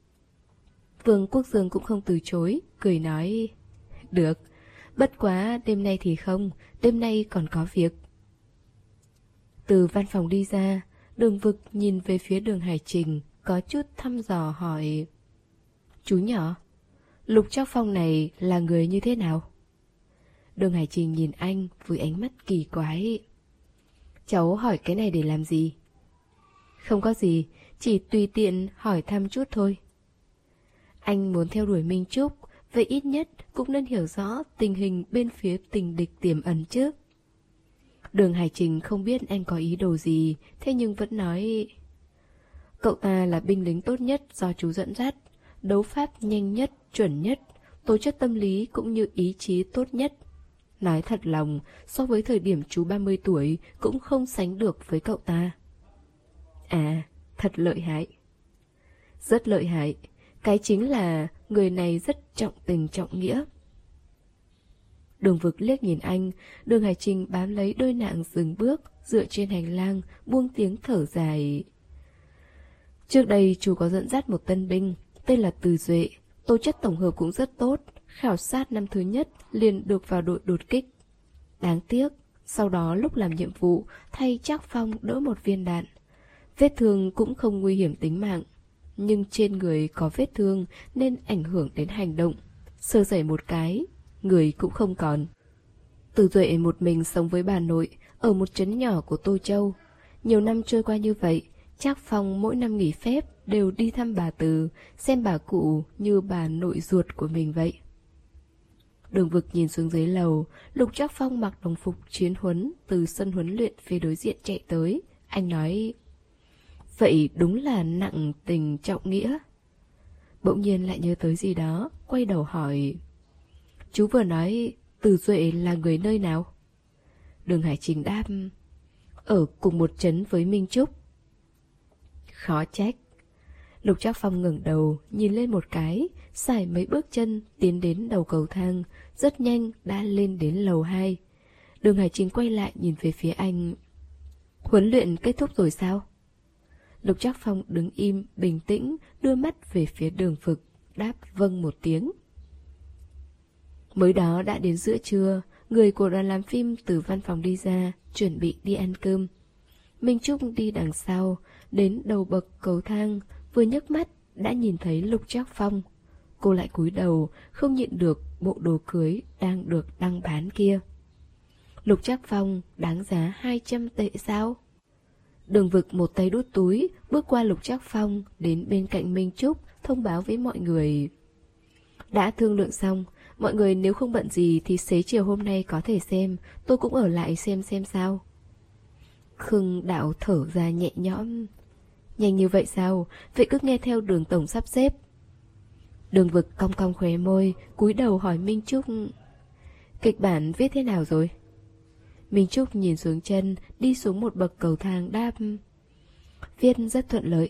Vương Quốc Dương cũng không từ chối, cười nói: được, bất quá đêm nay thì không, đêm nay còn có việc. Từ văn phòng đi ra, Đường Vực nhìn về phía Đường Hải Trình, có chút thăm dò hỏi: chú nhỏ, Lục Trác Phong này là người như thế nào? Đường Hải Trình nhìn anh với ánh mắt kỳ quái. Cháu hỏi cái này để làm gì? Không có gì, chỉ tùy tiện hỏi thăm chút thôi. Anh muốn theo đuổi Minh Trúc, vậy ít nhất cũng nên hiểu rõ tình hình bên phía tình địch tiềm ẩn chứ. Đường Hải Trình không biết anh có ý đồ gì, thế nhưng vẫn nói: cậu ta là binh lính tốt nhất do chú dẫn dắt, đấu pháp nhanh nhất, chuẩn nhất, tố chất tâm lý cũng như ý chí tốt nhất. Nói thật lòng, so với thời điểm chú ba mươi tuổi cũng không sánh được với cậu ta. À, thật lợi hại. Rất lợi hại, cái chính là người này rất trọng tình trọng nghĩa. Đường Vực liếc nhìn anh, Đường Hải Trình bám lấy đôi nạng dừng bước, dựa trên hành lang, buông tiếng thở dài. Trước đây chú có dẫn dắt một tân binh, tên là Từ Duệ, tố chất tổng hợp cũng rất tốt, khảo sát năm thứ nhất liền được vào đội đột kích. Đáng tiếc, sau đó lúc làm nhiệm vụ thay Trác Phong đỡ một viên đạn. Vết thương cũng không nguy hiểm tính mạng, nhưng trên người có vết thương nên ảnh hưởng đến hành động. Sơ sẩy một cái, người cũng không còn. Từ Duệ một mình sống với bà nội ở một trấn nhỏ của Tô Châu. Nhiều năm trôi qua như vậy, Trác Phong mỗi năm nghỉ phép đều đi thăm bà Từ, xem bà cụ như bà nội ruột của mình vậy. Đường Vực nhìn xuống dưới lầu, Lục Trác Phong mặc đồng phục chiến huấn từ sân huấn luyện phía đối diện chạy tới. Anh nói: vậy đúng là nặng tình trọng nghĩa. Bỗng nhiên lại nhớ tới gì đó, quay đầu hỏi: chú vừa nói Từ Duệ là người nơi nào? Đường Hải Trình đáp: ở cùng một trấn với Minh Trúc. Khó trách. Lục Trác Phong ngẩng đầu nhìn lên một cái, xài mấy bước chân tiến đến đầu cầu thang, rất nhanh đã lên đến lầu hai. Đường Hải Trình quay lại nhìn về phía anh: huấn luyện kết thúc rồi sao? Lục Trác Phong đứng im bình tĩnh, đưa mắt về phía Đường Vực, đáp vâng một tiếng. Mới đó đã đến giữa trưa, người của đoàn làm phim từ văn phòng đi ra, chuẩn bị đi ăn cơm. Minh Trúc đi đằng sau, đến đầu bậc cầu thang, vừa nhấc mắt đã nhìn thấy Lục Trác Phong. Cô lại cúi đầu, không nhịn được bộ đồ cưới đang được đăng bán kia. Lục Trác Phong đáng giá hai trăm tệ sao? Đường Vực một tay đút túi, bước qua Lục Trác Phong, đến bên cạnh Minh Trúc, thông báo với mọi người. Đã thương lượng xong, mọi người nếu không bận gì thì xế chiều hôm nay có thể xem, tôi cũng ở lại xem xem sao. Khương Đạo thở ra nhẹ nhõm. Nhanh như vậy sao? Vậy cứ nghe theo Đường tổng sắp xếp. Đường Vực cong cong khóe môi, cúi đầu hỏi Minh Trúc. Kịch bản viết thế nào rồi? Minh Trúc nhìn xuống chân, đi xuống một bậc cầu thang đáp. Viết rất thuận lợi.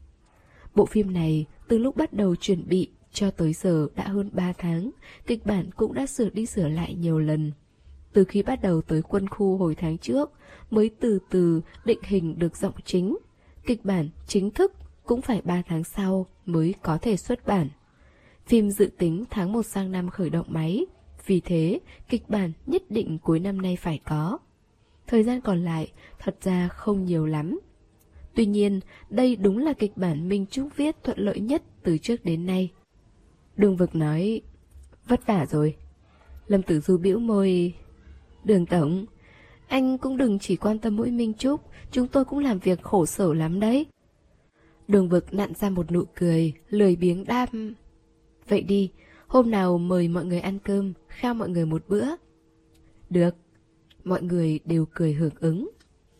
Bộ phim này từ lúc bắt đầu chuẩn bị cho tới giờ đã hơn ba tháng, kịch bản cũng đã sửa đi sửa lại nhiều lần. Từ khi bắt đầu tới quân khu hồi tháng trước, mới từ từ định hình được giọng chính. Kịch bản chính thức cũng phải ba tháng sau mới có thể xuất bản. Phim dự tính tháng một sang năm khởi động máy, vì thế kịch bản nhất định cuối năm nay phải có. Thời gian còn lại thật ra không nhiều lắm. Tuy nhiên, đây đúng là kịch bản Minh Trúc viết thuận lợi nhất từ trước đến nay. Đường Vực nói, vất vả rồi. Lâm Tử Du bĩu môi, Đường tổng, anh cũng đừng chỉ quan tâm mỗi Minh Trúc, chúng tôi cũng làm việc khổ sở lắm đấy. Đường Vực nặn ra một nụ cười, lười biếng đáp, vậy đi, hôm nào mời mọi người ăn cơm, khao mọi người một bữa. Được, mọi người đều cười hưởng ứng.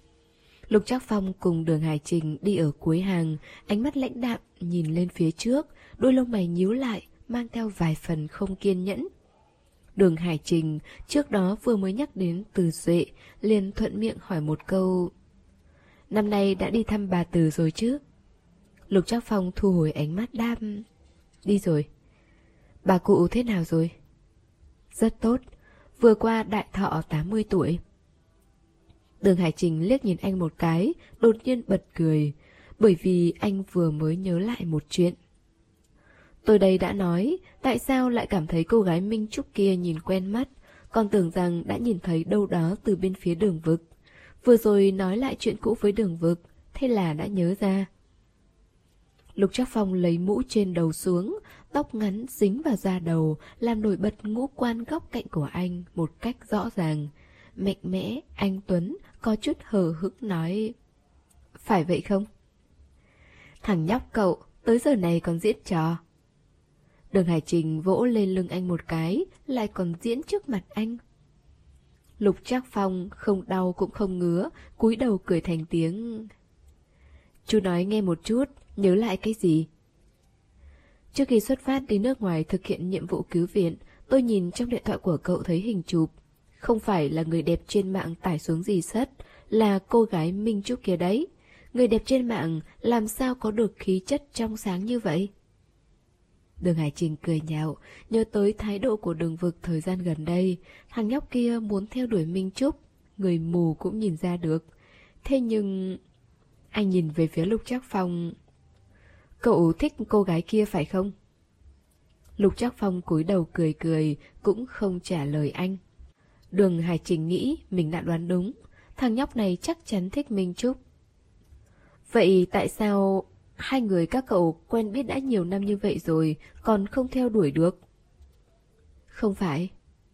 Lục Trác Phong cùng Đường Hải Trình đi ở cuối hàng, ánh mắt lãnh đạm nhìn lên phía trước, đôi lông mày nhíu lại, mang theo vài phần không kiên nhẫn. Đường Hải Trình trước đó vừa mới nhắc đến Từ Duệ, liền thuận miệng hỏi một câu. Năm nay đã đi thăm bà Từ rồi chứ? Lục Trác Phong thu hồi ánh mắt đáp. Đi rồi. Bà cụ thế nào rồi? Rất tốt, vừa qua đại thọ tám mươi tuổi. Đường Hải Trình liếc nhìn anh một cái, đột nhiên bật cười, bởi vì anh vừa mới nhớ lại một chuyện. Tôi đây đã nói, tại sao lại cảm thấy cô gái Minh Trúc kia nhìn quen mắt, còn tưởng rằng đã nhìn thấy đâu đó từ bên phía Đường Vực. Vừa rồi nói lại chuyện cũ với Đường Vực, thế là đã nhớ ra. Lục Trác Phong lấy mũ trên đầu xuống, tóc ngắn dính vào da đầu, làm nổi bật ngũ quan góc cạnh của anh một cách rõ ràng. Mạnh mẽ, anh Tuấn có chút hờ hững nói. Phải vậy không? Thằng nhóc cậu, tới giờ này còn diễn trò. Đường Hải Trình vỗ lên lưng anh một cái, lại còn diễn trước mặt anh. Lục Trác Phong không đau cũng không ngứa, cúi đầu cười thành tiếng. Chú nói nghe một chút, nhớ lại cái gì? Trước khi xuất phát đi nước ngoài thực hiện nhiệm vụ cứu viện, tôi nhìn trong điện thoại của cậu thấy hình chụp. Không phải là người đẹp trên mạng tải xuống gì sất, là cô gái Minh Trúc kia đấy. Người đẹp trên mạng làm sao có được khí chất trong sáng như vậy? Đường Hải Trình cười nhạo, nhớ tới thái độ của Đường Vực thời gian gần đây. Thằng nhóc kia muốn theo đuổi Minh Trúc, người mù cũng nhìn ra được. Thế nhưng... Anh nhìn về phía Lục Trác Phong. Cậu thích cô gái kia phải không? Lục Trác Phong cúi đầu cười cười, cũng không trả lời anh. Đường Hải Trình nghĩ mình đã đoán đúng, thằng nhóc này chắc chắn thích Minh Trúc. Vậy tại sao hai người các cậu quen biết đã nhiều năm như vậy rồi còn không theo đuổi được? Không phải.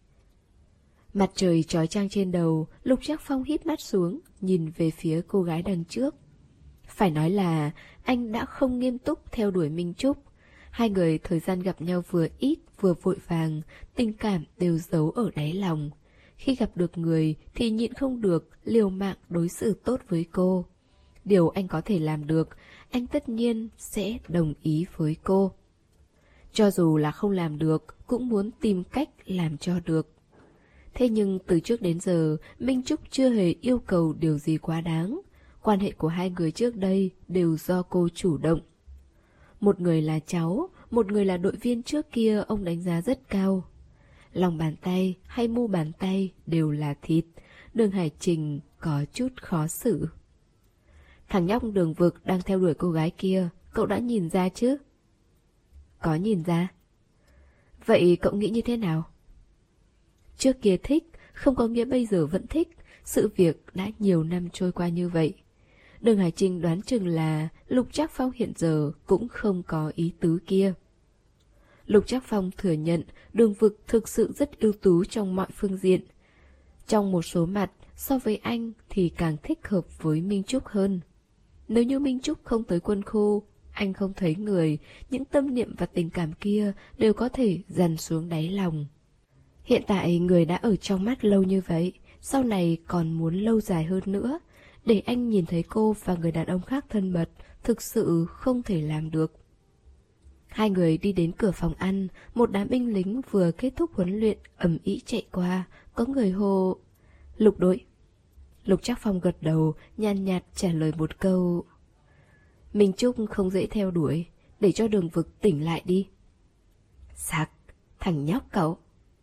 Mặt trời chói chang trên đầu, Lục Trác Phong híp mắt xuống, nhìn về phía cô gái đằng trước. Phải nói là anh đã không nghiêm túc theo đuổi Minh Trúc. Hai người thời gian gặp nhau vừa ít vừa vội vàng, tình cảm đều giấu ở đáy lòng. Khi gặp được người thì nhịn không được, liều mạng đối xử tốt với cô. Điều anh có thể làm được, anh tất nhiên sẽ đồng ý với cô. Cho dù là không làm được, cũng muốn tìm cách làm cho được. Thế nhưng từ trước đến giờ, Minh Trúc chưa hề yêu cầu điều gì quá đáng. Quan hệ của hai người trước đây đều do cô chủ động. Một người là cháu, một người là đội viên trước kia ông đánh giá rất cao. Lòng bàn tay hay mu bàn tay đều là thịt, Đường Hải Trình có chút khó xử. Thằng nhóc Đường Vực đang theo đuổi cô gái kia, cậu đã nhìn ra chứ? Có nhìn ra. Vậy cậu nghĩ như thế nào? Trước kia thích, không có nghĩa bây giờ vẫn thích. Sự việc đã nhiều năm trôi qua như vậy. Đường Hải Trinh đoán chừng là Lục Trác Phong hiện giờ cũng không có ý tứ kia. Lục Trác Phong thừa nhận Đường Vực thực sự rất ưu tú trong mọi phương diện. Trong một số mặt, so với anh thì càng thích hợp với Minh Trúc hơn. Nếu như Minh Trúc không tới quân khu, anh không thấy người, những tâm niệm và tình cảm kia đều có thể dằn xuống đáy lòng. Hiện tại người đã ở trong mắt lâu như vậy, sau này còn muốn lâu dài hơn nữa. Để anh nhìn thấy cô và người đàn ông khác thân mật, thực sự không thể làm được. Hai người đi đến cửa phòng ăn, một đám binh lính vừa kết thúc huấn luyện ầm ĩ chạy qua, có người hô: Lục đội. Lục Trác Phong gật đầu, nhàn nhạt trả lời một câu: Minh Trúc không dễ theo đuổi, để cho Đường Vực tỉnh lại đi. Sặc, thằng nhóc cậu.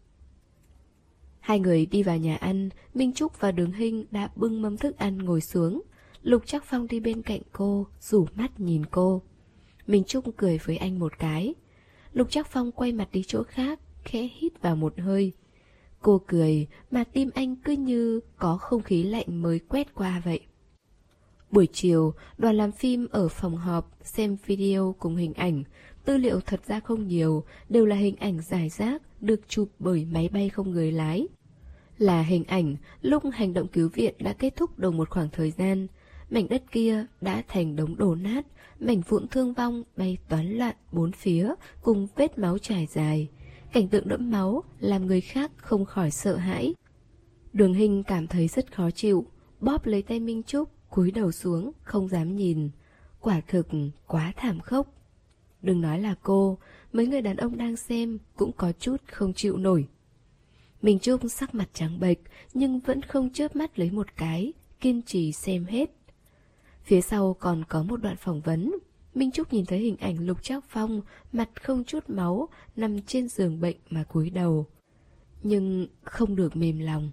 Hai người đi vào nhà ăn, Minh Trúc và Đường Hinh đã bưng mâm thức ăn ngồi xuống. Lục Trác Phong đi bên cạnh cô, rủ mắt nhìn cô. Minh Trúc cười với anh một cái. Lục Trác Phong quay mặt đi chỗ khác, khẽ hít vào một hơi. Cô cười, mà tim anh cứ như có không khí lạnh mới quét qua vậy. Buổi chiều, đoàn làm phim ở phòng họp xem video cùng hình ảnh. Tư liệu thật ra không nhiều, đều là hình ảnh rải rác được chụp bởi máy bay không người lái. Là hình ảnh lúc hành động cứu viện đã kết thúc được một khoảng thời gian. Mảnh đất kia đã thành đống đổ nát, mảnh vụn thương vong bay toán loạn bốn phía cùng vết máu trải dài. Cảnh tượng đẫm máu làm người khác không khỏi sợ hãi. Đường Hinh cảm thấy rất khó chịu, bóp lấy tay Minh Trúc, cúi đầu xuống, không dám nhìn. Quả thực quá thảm khốc. Đừng nói là cô, mấy người đàn ông đang xem cũng có chút không chịu nổi. Minh Trúc sắc mặt trắng bệch nhưng vẫn không chớp mắt lấy một cái, kiên trì xem hết. Phía sau còn có một đoạn phỏng vấn. Minh Trúc nhìn thấy hình ảnh Lục Trác Phong, mặt không chút máu, nằm trên giường bệnh mà cúi đầu. Nhưng không được mềm lòng.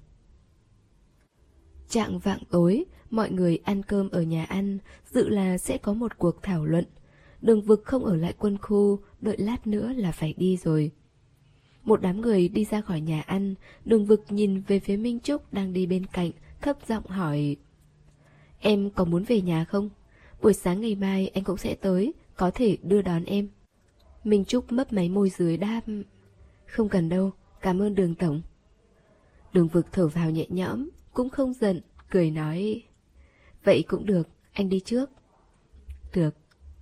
Chạng vạng tối, mọi người ăn cơm ở nhà ăn, dự là sẽ có một cuộc thảo luận. Đường Vực không ở lại quân khu, đợi lát nữa là phải đi rồi. Một đám người đi ra khỏi nhà ăn, Đường Vực nhìn về phía Minh Trúc đang đi bên cạnh, thấp giọng hỏi: Em có muốn về nhà không? Buổi sáng ngày mai anh cũng sẽ tới, có thể đưa đón em. Minh Trúc mấp máy môi dưới đáp: Không cần đâu, cảm ơn Đường Tổng. Đường Vực thở vào nhẹ nhõm, cũng không giận, cười nói: Vậy cũng được, anh đi trước. Được.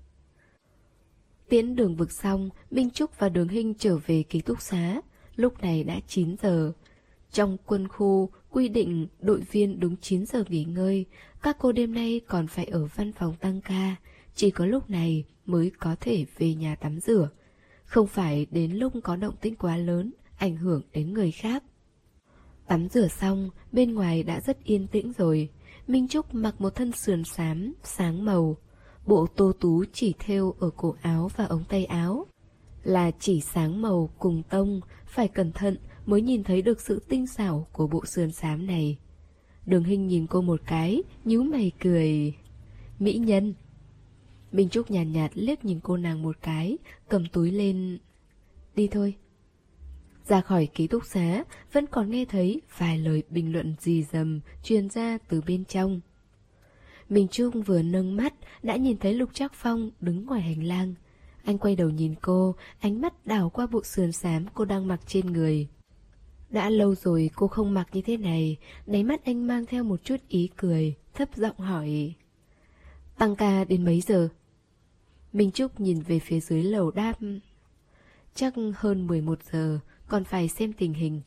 Tiễn Đường Vực xong, Minh Trúc và Đường Hinh trở về ký túc xá. Lúc này đã chín giờ. Trong quân khu, quy định đội viên đúng chín giờ nghỉ ngơi. Các cô đêm nay còn phải ở văn phòng tăng ca. Chỉ có lúc này mới có thể về nhà tắm rửa. Không phải đến lúc có động tĩnh quá lớn, ảnh hưởng đến người khác. Tắm rửa xong, bên ngoài đã rất yên tĩnh rồi. Minh Trúc mặc một thân sườn xám, sáng màu. Bộ tô tú chỉ thêu ở cổ áo và ống tay áo. Là chỉ sáng màu cùng tông, phải cẩn thận mới nhìn thấy được sự tinh xảo của bộ sườn xám này. Đường Hinh nhìn cô một cái, nhíu mày cười: Mỹ nhân. Minh Trúc nhàn nhạt, nhạt liếc nhìn cô nàng một cái, cầm túi lên: Đi thôi. Ra khỏi ký túc xá, vẫn còn nghe thấy vài lời bình luận rì rầm truyền ra từ bên trong. Minh Trúc vừa nâng mắt đã nhìn thấy Lục Trác Phong đứng ngoài hành lang. Anh quay đầu nhìn cô, ánh mắt đảo qua bộ sườn xám cô đang mặc trên người. Đã lâu rồi cô không mặc như thế này, đáy mắt anh mang theo một chút ý cười, thấp giọng hỏi: Tăng ca đến mấy giờ? Minh Trúc nhìn về phía dưới lầu đáp: Chắc hơn mười một giờ, còn phải xem tình hình.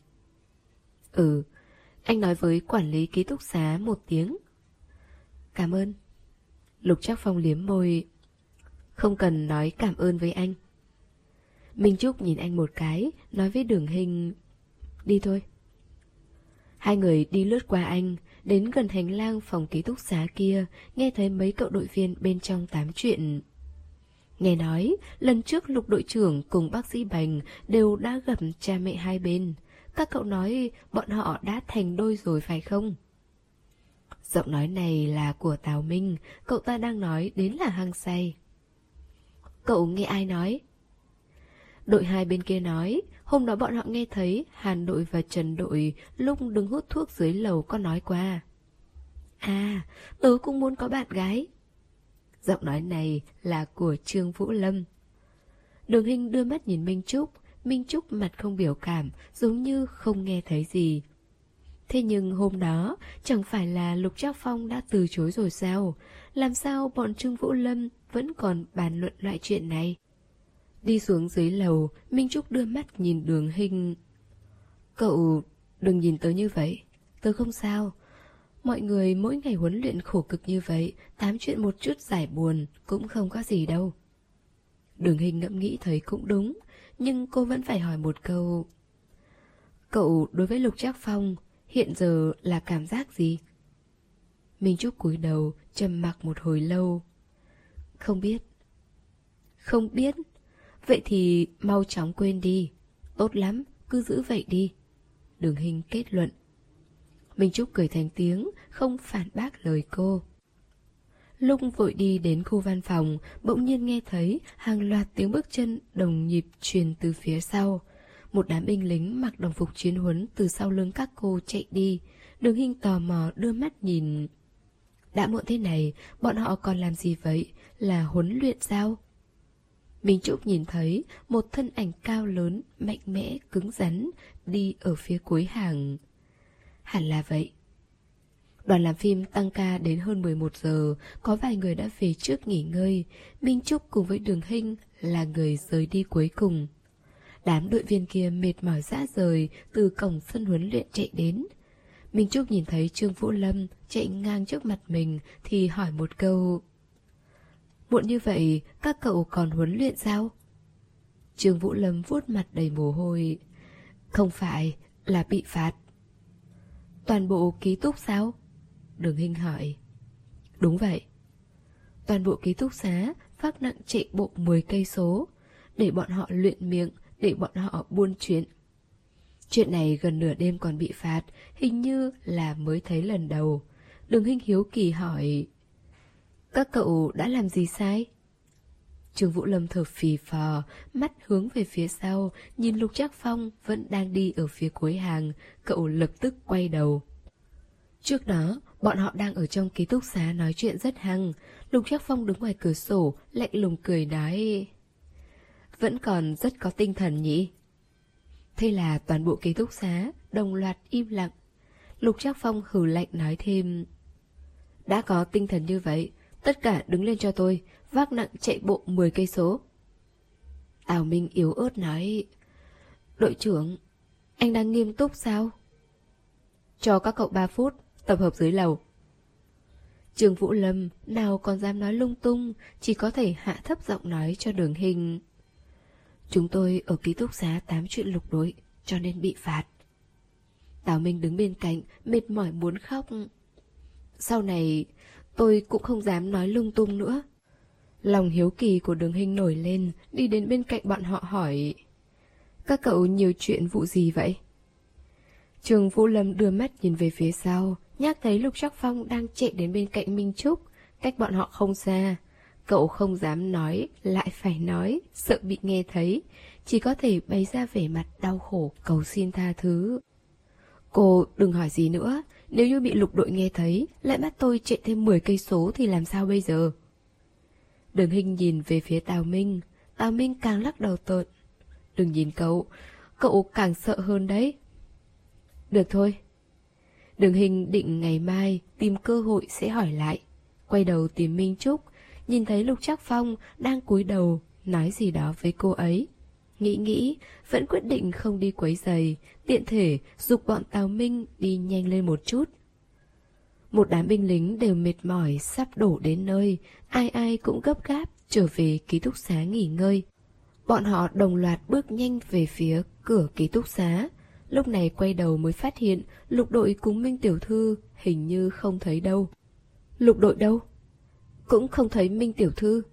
Ừ, anh nói với quản lý ký túc xá một tiếng. Cảm ơn. Lục Trác Phong liếm môi: Không cần nói cảm ơn với anh. Minh Trúc nhìn anh một cái, nói với Đường Hinh: Đi thôi. Hai người đi lướt qua anh, đến gần hành lang phòng ký túc xá kia, nghe thấy mấy cậu đội viên bên trong tám chuyện. Nghe nói, lần trước Lục đội trưởng cùng bác sĩ Bành đều đã gặp cha mẹ hai bên. Các cậu nói bọn họ đã thành đôi rồi phải không? Giọng nói này là của Tào Minh, cậu ta đang nói đến là hăng say. Cậu nghe ai nói? Đội hai bên kia nói, Hôm đó bọn họ nghe thấy Hàn đội và Trần đội lúc đứng hút thuốc dưới lầu có nói qua. À, tớ cũng muốn có bạn gái. Giọng nói này là của Trương Vũ Lâm. Đường Hinh đưa mắt nhìn Minh Trúc. Minh Trúc mặt không biểu cảm, giống như không nghe thấy gì. Thế nhưng hôm đó chẳng phải là Lục Trác Phong đã từ chối rồi sao? Làm sao bọn Trương Vũ Lâm vẫn còn bàn luận loại chuyện này? Đi xuống dưới lầu, Minh Trúc đưa mắt nhìn Đường Hinh. Cậu đừng nhìn tớ như vậy, tớ không sao. Mọi người mỗi ngày huấn luyện khổ cực như vậy, tám chuyện một chút giải buồn cũng không có gì đâu. Đường Hinh ngẫm nghĩ thấy cũng đúng, nhưng cô vẫn phải hỏi một câu. Cậu đối với Lục Trác Phong hiện giờ là cảm giác gì? Minh Trúc cúi đầu, trầm mặc một hồi lâu. Không biết. Không biết? Vậy thì mau chóng quên đi. Tốt lắm, cứ giữ vậy đi. Đường Hinh kết luận. Minh Trúc cười thành tiếng, không phản bác lời cô. Lúc vội đi đến khu văn phòng, bỗng nhiên nghe thấy hàng loạt tiếng bước chân đồng nhịp truyền từ phía sau. Một đám binh lính mặc đồng phục chiến huấn từ sau lưng các cô chạy đi. Đường Hinh tò mò đưa mắt nhìn. Đã muộn thế này, bọn họ còn làm gì vậy? Là huấn luyện sao? Minh Trúc nhìn thấy một thân ảnh cao lớn, mạnh mẽ, cứng rắn, đi ở phía cuối hàng. Hẳn là vậy. Đoàn làm phim tăng ca đến hơn mười một giờ, có vài người đã về trước nghỉ ngơi. Minh Trúc cùng với Đường Hinh là người rời đi cuối cùng. Đám đội viên kia mệt mỏi rã rời từ cổng sân huấn luyện chạy đến. Minh Trúc nhìn thấy Trương Vũ Lâm chạy ngang trước mặt mình thì hỏi một câu. Muộn như vậy các cậu còn huấn luyện sao? Trương Vũ Lâm vuốt mặt đầy mồ hôi. Không phải, là bị phạt. Toàn bộ ký túc sao? Đường Hinh hỏi. Đúng vậy. Toàn bộ ký túc xá phát nặng chạy bộ mười cây số, để bọn họ luyện miệng, để bọn họ buôn chuyện. Chuyện này gần nửa đêm còn bị phạt, hình như là mới thấy lần đầu. Đường Hinh hiếu kỳ hỏi. Các cậu đã làm gì sai? Trương Vũ Lâm thở phì phò, mắt hướng về phía sau, nhìn Lục Trác Phong vẫn đang đi ở phía cuối hàng, cậu lập tức quay đầu. Trước đó, bọn họ đang ở trong ký túc xá nói chuyện rất hăng. Lục Trác Phong đứng ngoài cửa sổ, lạnh lùng cười nói. Vẫn còn rất có tinh thần nhỉ? Thế là toàn bộ ký túc xá đồng loạt im lặng. Lục Trác Phong hừ lạnh nói thêm. Đã có tinh thần như vậy, tất cả đứng lên cho tôi, vác nặng chạy bộ mười cây số. Tào Minh yếu ớt nói. Đội trưởng, anh đang nghiêm túc sao? Cho các cậu ba phút, tập hợp dưới lầu. Trương Vũ Lâm nào còn dám nói lung tung, chỉ có thể hạ thấp giọng nói cho Đường Hinh. Chúng tôi ở ký túc xá tám chuyện lục đội, cho nên bị phạt. Tào Minh đứng bên cạnh, mệt mỏi muốn khóc. Sau này, tôi cũng không dám nói lung tung nữa. Lòng hiếu kỳ của Đường Hinh nổi lên, đi đến bên cạnh bọn họ hỏi. Các cậu nhiều chuyện vụ gì vậy? Trương Vũ Lâm đưa mắt nhìn về phía sau, nhắc thấy Lục Trác Phong đang chạy đến bên cạnh Minh Trúc, cách bọn họ không xa. Cậu không dám nói, lại phải nói, sợ bị nghe thấy, chỉ có thể bày ra vẻ mặt đau khổ cầu xin tha thứ. Cô đừng hỏi gì nữa, nếu như bị lục đội nghe thấy, lại bắt tôi chạy thêm mười cây số thì làm sao bây giờ? Đường Hinh nhìn về phía Tào Minh, Tào Minh càng lắc đầu tợn. Đừng nhìn cậu, cậu càng sợ hơn đấy. Được thôi. Đường Hinh định ngày mai tìm cơ hội sẽ hỏi lại. Quay đầu tìm Minh Trúc, nhìn thấy Lục Trác Phong đang cúi đầu nói gì đó với cô ấy. Nghĩ nghĩ, vẫn quyết định không đi quấy rầy, tiện thể giục bọn Tào Minh đi nhanh lên một chút. Một đám binh lính đều mệt mỏi sắp đổ đến nơi, ai ai cũng gấp gáp trở về ký túc xá nghỉ ngơi. Bọn họ đồng loạt bước nhanh về phía cửa ký túc xá. Lúc này quay đầu mới phát hiện Lục đội cùng Minh tiểu thư hình như không thấy đâu. Lục đội đâu? Cũng không thấy Minh tiểu thư.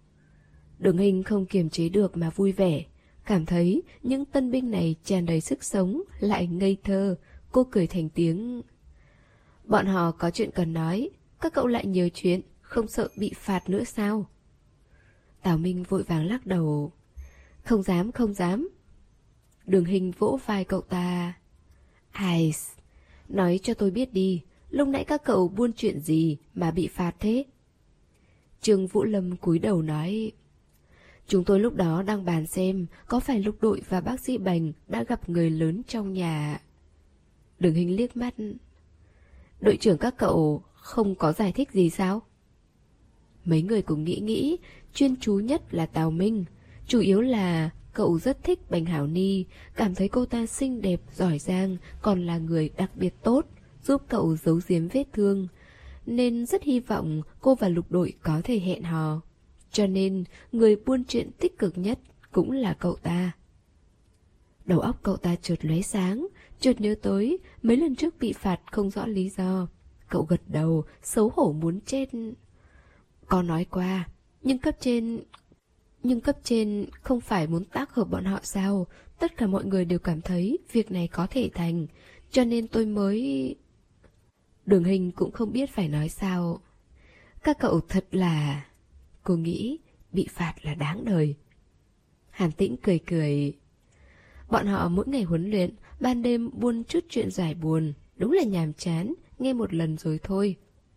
Đường Hinh không kiềm chế được mà vui vẻ, cảm thấy những tân binh này tràn đầy sức sống, lại ngây thơ. Cô cười thành tiếng. Bọn họ có chuyện cần nói, các cậu lại nhiều chuyện, không sợ bị phạt nữa sao? Tào Minh vội vàng lắc đầu. Không dám, không dám. Đường Hình vỗ vai cậu ta. Ai, nói cho tôi biết đi, lúc nãy các cậu buôn chuyện gì mà bị phạt thế? Trương Vũ Lâm cúi đầu nói, chúng tôi lúc đó đang bàn xem có phải Lục Đội và bác sĩ Bành đã gặp người lớn trong nhà. Đường Hình liếc mắt. Đội trưởng các cậu không có giải thích gì sao? Mấy người cùng nghĩ nghĩ, chuyên chú nhất là Tào Minh. Chủ yếu là cậu rất thích Bành Hảo Ni, cảm thấy cô ta xinh đẹp, giỏi giang, còn là người đặc biệt tốt, giúp cậu giấu giếm vết thương. Nên rất hy vọng cô và Lục Đội có thể hẹn hò. Cho nên người buôn chuyện tích cực nhất cũng là cậu ta. Đầu óc cậu ta chợt lóe sáng, chợt nhớ tới mấy lần trước bị phạt không rõ lý do. Cậu gật đầu, xấu hổ muốn chết. Có nói qua, nhưng cấp trên... Nhưng cấp trên không phải muốn tác hợp bọn họ sao? Tất cả mọi người đều cảm thấy việc này có thể thành, cho nên tôi mới... Đường Hình cũng không biết phải nói sao. Các cậu thật là... Cô nghĩ bị phạt là đáng đời. Hàn Tĩnh cười cười. Bọn họ mỗi ngày huấn luyện, ban đêm buôn chút chuyện giải buồn, đúng là nhàm chán, nghe một lần rồi thôi.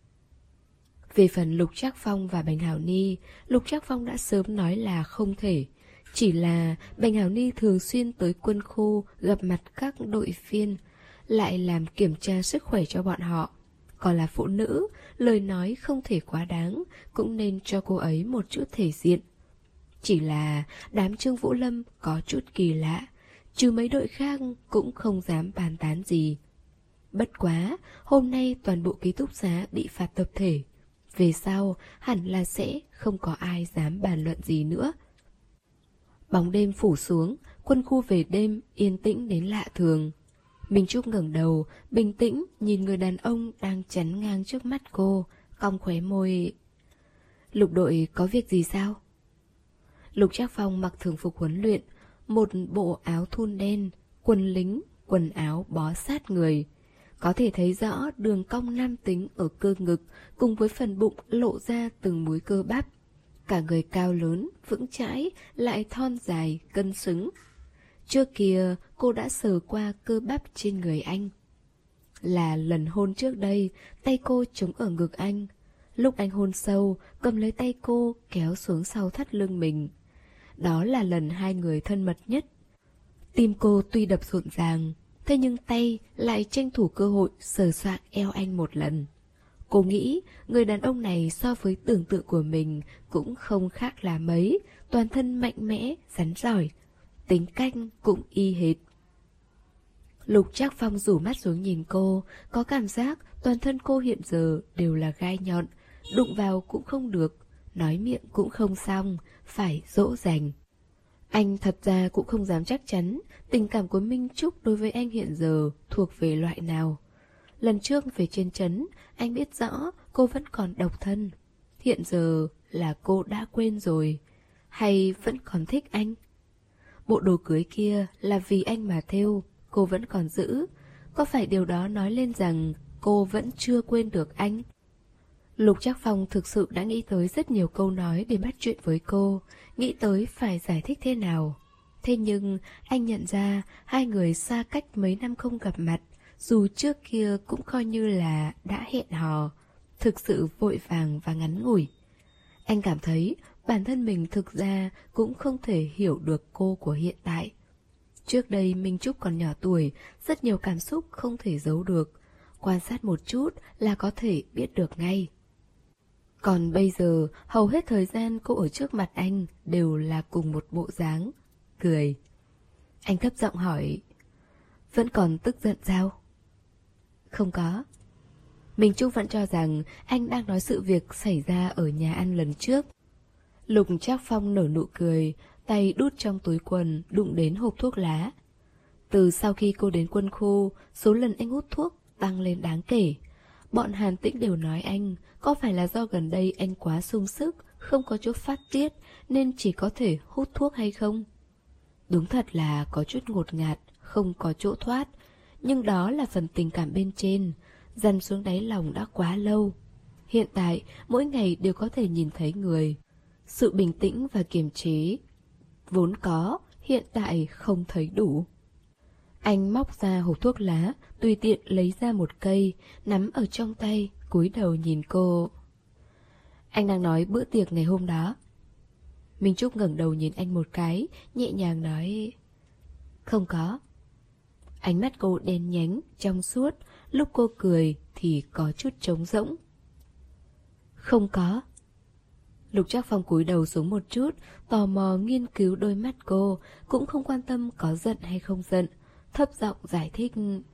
Về phần Lục Trác Phong và Bành Hảo Ni, Lục Trác Phong đã sớm nói là không thể. Chỉ là Bành Hảo Ni thường xuyên tới quân khu gặp mặt các đội viên, lại làm kiểm tra sức khỏe cho bọn họ. Còn là phụ nữ, lời nói không thể quá đáng, cũng nên cho cô ấy một chút thể diện. Chỉ là đám Trương Vũ Lâm có chút kỳ lạ, trừ mấy đội khác cũng không dám bàn tán gì. Bất quá, hôm nay toàn bộ ký túc xá bị phạt tập thể. Về sau, hẳn là sẽ không có ai dám bàn luận gì nữa. Bóng đêm phủ xuống, quân khu về đêm yên tĩnh đến lạ thường. Minh Trúc ngẩng đầu, bình tĩnh nhìn người đàn ông đang chắn ngang trước mắt cô, cong khóe môi. Lục Đội có việc gì sao? Lục Trác Phong mặc thường phục huấn luyện, một bộ áo thun đen, quần lính, quần áo bó sát người. Có thể thấy rõ đường cong nam tính ở cơ ngực cùng với phần bụng lộ ra từng múi cơ bắp. Cả người cao lớn, vững chãi, lại thon dài, cân xứng. Trước kia cô đã sờ qua cơ bắp trên người anh. Là lần hôn trước đây, tay cô chống ở ngực anh. Lúc anh hôn sâu, cầm lấy tay cô kéo xuống sau thắt lưng mình. Đó là lần hai người thân mật nhất. Tim cô tuy đập rộn ràng, thế nhưng tay lại tranh thủ cơ hội sờ soạng eo anh một lần. Cô nghĩ người đàn ông này so với tưởng tượng của mình cũng không khác là mấy, toàn thân mạnh mẽ, rắn rỏi, tính cách cũng y hệt. Lục Trác Phong rủ mắt xuống nhìn cô, có cảm giác toàn thân cô hiện giờ đều là gai nhọn, đụng vào cũng không được, nói miệng cũng không xong, phải dỗ dành. Anh thật ra cũng không dám chắc chắn tình cảm của Minh Trúc đối với anh hiện giờ thuộc về loại nào. Lần trước về trên trấn, anh biết rõ cô vẫn còn độc thân. Hiện giờ là cô đã quên rồi, hay vẫn còn thích anh? Bộ đồ cưới kia là vì anh mà thêu, cô vẫn còn giữ. Có phải điều đó nói lên rằng cô vẫn chưa quên được anh? Lục Trác Phong thực sự đã nghĩ tới rất nhiều câu nói để bắt chuyện với cô, nghĩ tới phải giải thích thế nào. Thế nhưng anh nhận ra hai người xa cách mấy năm không gặp mặt, dù trước kia cũng coi như là đã hẹn hò, thực sự vội vàng và ngắn ngủi. Anh cảm thấy bản thân mình thực ra cũng không thể hiểu được cô của hiện tại. Trước đây Minh Trúc còn nhỏ tuổi, rất nhiều cảm xúc không thể giấu được, quan sát một chút là có thể biết được ngay. Còn bây giờ, hầu hết thời gian cô ở trước mặt anh đều là cùng một bộ dáng, cười. Anh thấp giọng hỏi, vẫn còn tức giận sao? Không có. Minh Trúc vẫn cho rằng anh đang nói sự việc xảy ra ở nhà ăn lần trước. Lục Trác Phong nở nụ cười, tay đút trong túi quần, đụng đến hộp thuốc lá. Từ sau khi cô đến quân khu, số lần anh hút thuốc tăng lên đáng kể. Bọn Hàn Tĩnh đều nói anh, có phải là do gần đây anh quá sung sức, không có chỗ phát tiết, nên chỉ có thể hút thuốc hay không? Đúng thật là có chút ngột ngạt, không có chỗ thoát, nhưng đó là phần tình cảm bên trên, dằn xuống đáy lòng đã quá lâu. Hiện tại, mỗi ngày đều có thể nhìn thấy người. Sự bình tĩnh và kiềm chế vốn có, hiện tại không thấy đủ. Anh móc ra hộp thuốc lá, tùy tiện lấy ra một cây, nắm ở trong tay, cúi đầu nhìn cô. Anh đang nói bữa tiệc ngày hôm đó. Minh Trúc ngẩng đầu nhìn anh một cái, nhẹ nhàng nói: Không có. Ánh mắt cô đen nhánh, trong suốt, lúc cô cười thì có chút trống rỗng. Không có. Lục Trác Phong cúi đầu xuống một chút, tò mò nghiên cứu đôi mắt cô, cũng không quan tâm có giận hay không giận, thấp giọng giải thích.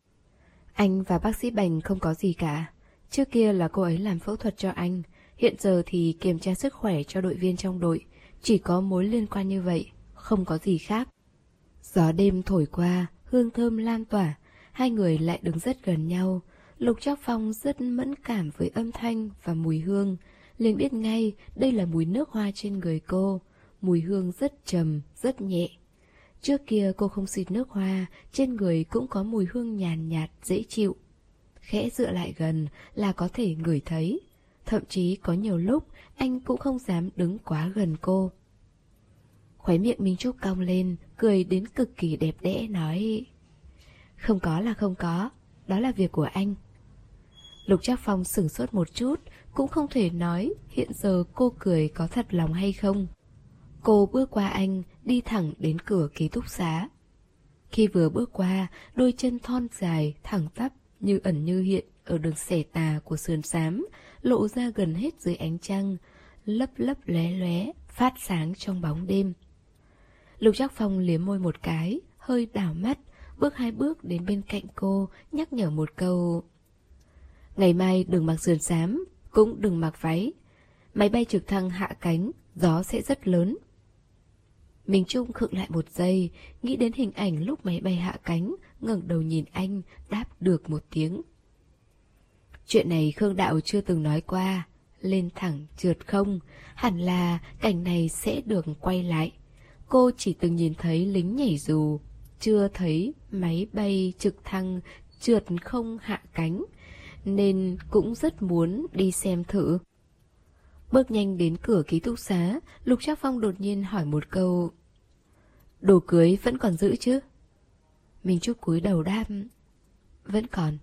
Anh và bác sĩ Bành không có gì cả. Trước kia là cô ấy làm phẫu thuật cho anh, hiện giờ thì kiểm tra sức khỏe cho đội viên trong đội. Chỉ có mối liên quan như vậy, không có gì khác. Gió đêm thổi qua, hương thơm lan tỏa, hai người lại đứng rất gần nhau. Lục Trác Phong rất mẫn cảm với âm thanh và mùi hương, liền biết ngay đây là mùi nước hoa trên người cô. Mùi hương rất trầm, rất nhẹ. Trước kia cô không xịt nước hoa, trên người cũng có mùi hương nhàn nhạt, dễ chịu. Khẽ dựa lại gần là có thể ngửi thấy. Thậm chí có nhiều lúc anh cũng không dám đứng quá gần cô. Khóe miệng Minh Trúc cong lên, cười đến cực kỳ đẹp đẽ nói: Không có là không có, đó là việc của anh. Lục Trác Phong sửng sốt một chút, cũng không thể nói hiện giờ cô cười có thật lòng hay không. Cô bước qua anh, đi thẳng đến cửa ký túc xá. Khi vừa bước qua, đôi chân thon dài, thẳng tắp, như ẩn như hiện ở đường xẻ tà của sườn xám, lộ ra gần hết dưới ánh trăng, lấp lấp lóe lóe, phát sáng trong bóng đêm. Lục Trác Phong liếm môi một cái, hơi đảo mắt, bước hai bước đến bên cạnh cô, nhắc nhở một câu: Ngày mai đừng mặc sườn xám, cũng đừng mặc váy. Máy bay trực thăng hạ cánh, gió sẽ rất lớn. Minh Trung khựng lại một giây, nghĩ đến hình ảnh lúc máy bay hạ cánh, ngẩng đầu nhìn anh, đáp được một tiếng. Chuyện này Khương Đạo chưa từng nói qua, lên thẳng trượt không, hẳn là cảnh này sẽ được quay lại. Cô chỉ từng nhìn thấy lính nhảy dù, chưa thấy máy bay trực thăng trượt không hạ cánh, nên cũng rất muốn đi xem thử. Bước nhanh đến cửa ký túc xá, Lục Trác Phong đột nhiên hỏi một câu: Đồ cưới vẫn còn giữ chứ? Minh Trúc cúi đầu đáp: Vẫn còn.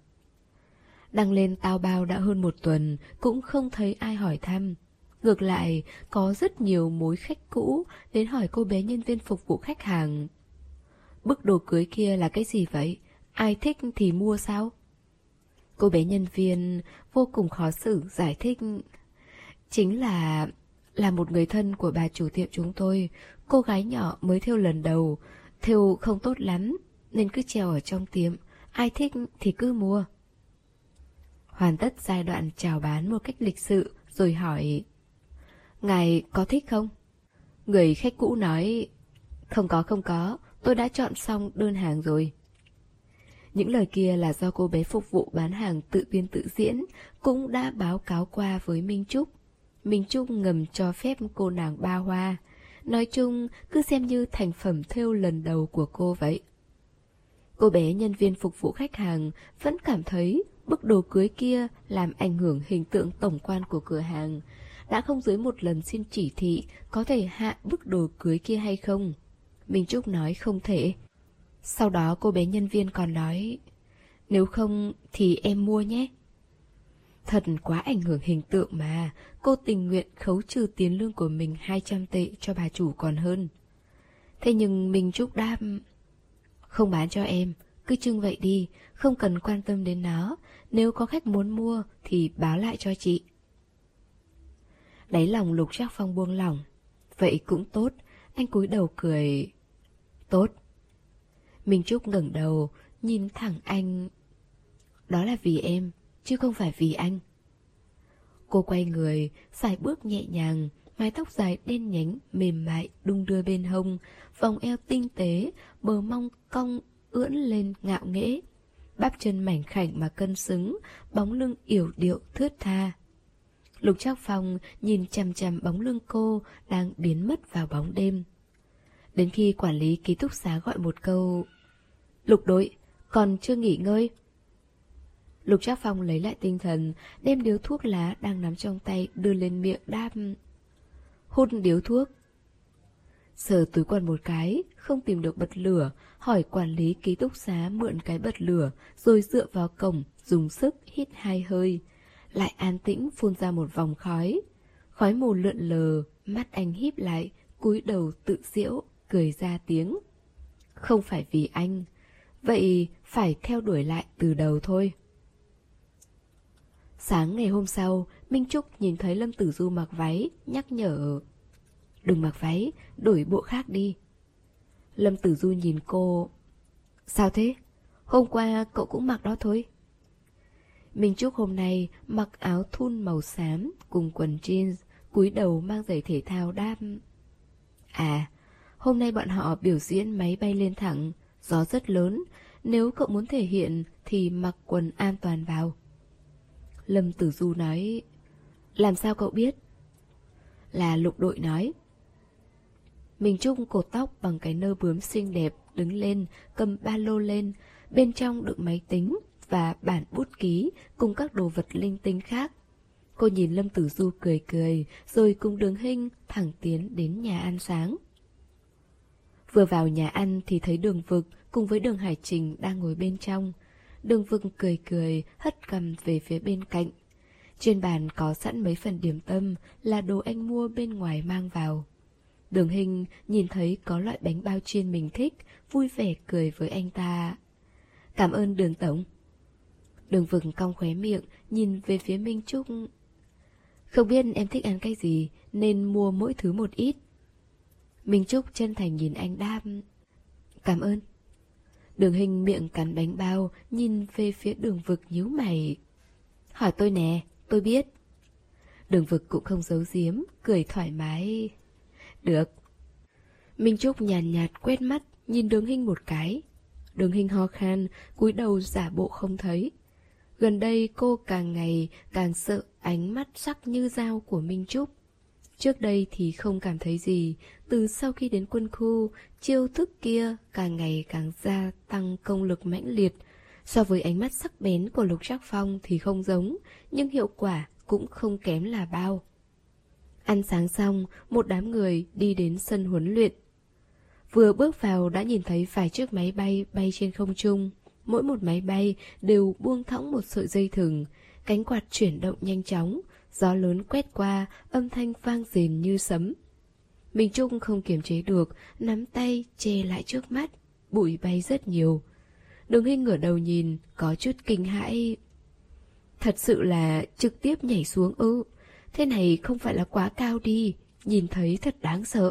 Đăng lên tao bao đã hơn một tuần, cũng không thấy ai hỏi thăm. Ngược lại, có rất nhiều mối khách cũ đến hỏi cô bé nhân viên phục vụ khách hàng: Bức đồ cưới kia là cái gì vậy? Ai thích thì mua sao? Cô bé nhân viên vô cùng khó xử giải thích: Chính là... là một người thân của bà chủ tiệm chúng tôi. Cô gái nhỏ mới thêu lần đầu, thêu không tốt lắm, nên cứ treo ở trong tiệm. Ai thích thì cứ mua. Hoàn tất giai đoạn chào bán một cách lịch sự, rồi hỏi: Ngài có thích không? Người khách cũ nói: Không có không có, tôi đã chọn xong đơn hàng rồi. Những lời kia là do cô bé phục vụ bán hàng tự biên tự diễn, cũng đã báo cáo qua với Minh Trúc. Minh Trúc ngầm cho phép cô nàng ba hoa. Nói chung, cứ xem như thành phẩm thêu lần đầu của cô vậy. Cô bé nhân viên phục vụ khách hàng vẫn cảm thấy bức đồ cưới kia làm ảnh hưởng hình tượng tổng quan của cửa hàng. Đã không dưới một lần xin chỉ thị có thể hạ bức đồ cưới kia hay không. Minh Trúc nói không thể. Sau đó cô bé nhân viên còn nói: Nếu không thì em mua nhé. Thật quá ảnh hưởng hình tượng mà, cô tình nguyện khấu trừ tiền lương của mình hai trăm tệ cho bà chủ còn hơn. Thế nhưng Minh Trúc đáp: Không bán cho em, cứ trưng vậy đi, không cần quan tâm đến nó. Nếu có khách muốn mua thì báo lại cho chị. Đáy lòng Lục Trác Phong buông lỏng. Vậy cũng tốt, anh cúi đầu cười. Tốt. Minh Trúc ngẩng đầu, nhìn thẳng anh. Đó là vì em, chứ không phải vì anh. Cô quay người, sải bước nhẹ nhàng, mái tóc dài đen nhánh, mềm mại, đung đưa bên hông, vòng eo tinh tế, bờ mông cong ưỡn lên ngạo nghễ. Bắp chân mảnh khảnh mà cân xứng, bóng lưng yểu điệu thướt tha. Lục Trác Phong nhìn chằm chằm bóng lưng cô đang biến mất vào bóng đêm. Đến khi quản lý ký túc xá gọi một câu: Lục đội, còn chưa nghỉ ngơi? Lục Trác Phong lấy lại tinh thần, đem điếu thuốc lá đang nắm trong tay đưa lên miệng đáp: Hút điếu thuốc. Sờ túi quần một cái, không tìm được bật lửa, hỏi quản lý ký túc xá mượn cái bật lửa, rồi dựa vào cổng, dùng sức hít hai hơi. Lại an tĩnh phun ra một vòng khói. Khói mù lượn lờ, mắt anh híp lại, cúi đầu tự giễu, cười ra tiếng. Không phải vì anh, vậy phải theo đuổi lại từ đầu thôi. Sáng ngày hôm sau, Minh Trúc nhìn thấy Lâm Tử Du mặc váy, nhắc nhở. Đừng mặc váy, đổi bộ khác đi. Lâm Tử Du nhìn cô. Sao thế? Hôm qua cậu cũng mặc đó thôi. Minh Trúc hôm nay mặc áo thun màu xám cùng quần jeans, cúi đầu mang giày thể thao đáp. À, hôm nay bọn họ biểu diễn máy bay lên thẳng, gió rất lớn, nếu cậu muốn thể hiện thì mặc quần an toàn vào. Lâm Tử Du nói. Làm sao cậu biết? Là Lục Đội nói. Minh Trúc cột tóc bằng cái nơ bướm xinh đẹp, đứng lên, cầm ba lô lên, bên trong đựng máy tính và bản bút ký cùng các đồ vật linh tinh khác. Cô nhìn Lâm Tử Du cười cười, rồi cùng Đường Hinh thẳng tiến đến nhà ăn sáng. Vừa vào nhà ăn thì thấy Đường Vực cùng với Đường Hải Trình đang ngồi bên trong. Đường Vực cười cười, hất cằm về phía bên cạnh. Trên bàn có sẵn mấy phần điểm tâm là đồ anh mua bên ngoài mang vào. Đường Hinh nhìn thấy có loại bánh bao chiên mình thích, vui vẻ cười với anh ta. Cảm ơn Đường Tổng. Đường Vực cong khóe miệng, nhìn về phía Minh Trúc. Không biết em thích ăn cái gì, nên mua mỗi thứ một ít. Minh Trúc chân thành nhìn anh đáp. Cảm ơn. Đường Hinh miệng cắn bánh bao, nhìn về phía Đường Vực nhíu mày. Hỏi tôi nè, tôi biết. Đường Vực cũng không giấu giếm, cười thoải mái. Được. Minh Trúc nhàn nhạt, nhạt quét mắt, nhìn Đường Hinh một cái. Đường Hinh ho khan, cúi đầu giả bộ không thấy. Gần đây cô càng ngày càng sợ ánh mắt sắc như dao của Minh Trúc. Trước đây thì không cảm thấy gì, từ sau khi đến quân khu, chiêu thức kia càng ngày càng gia tăng công lực mãnh liệt. So với ánh mắt sắc bén của Lục Trác Phong thì không giống, nhưng hiệu quả cũng không kém là bao. Ăn sáng xong, một đám người đi đến sân huấn luyện. Vừa bước vào đã nhìn thấy vài chiếc máy bay bay trên không trung. Mỗi một máy bay đều buông thõng một sợi dây thừng, cánh quạt chuyển động nhanh chóng, gió lớn quét qua, âm thanh vang rền như sấm. Minh Trúc không kiềm chế được, nắm tay che lại trước mắt, bụi bay rất nhiều. Đường Hinh ngửa đầu nhìn, có chút kinh hãi. Thật sự là trực tiếp nhảy xuống ư? Thế này không phải là quá cao đi, nhìn thấy thật đáng sợ.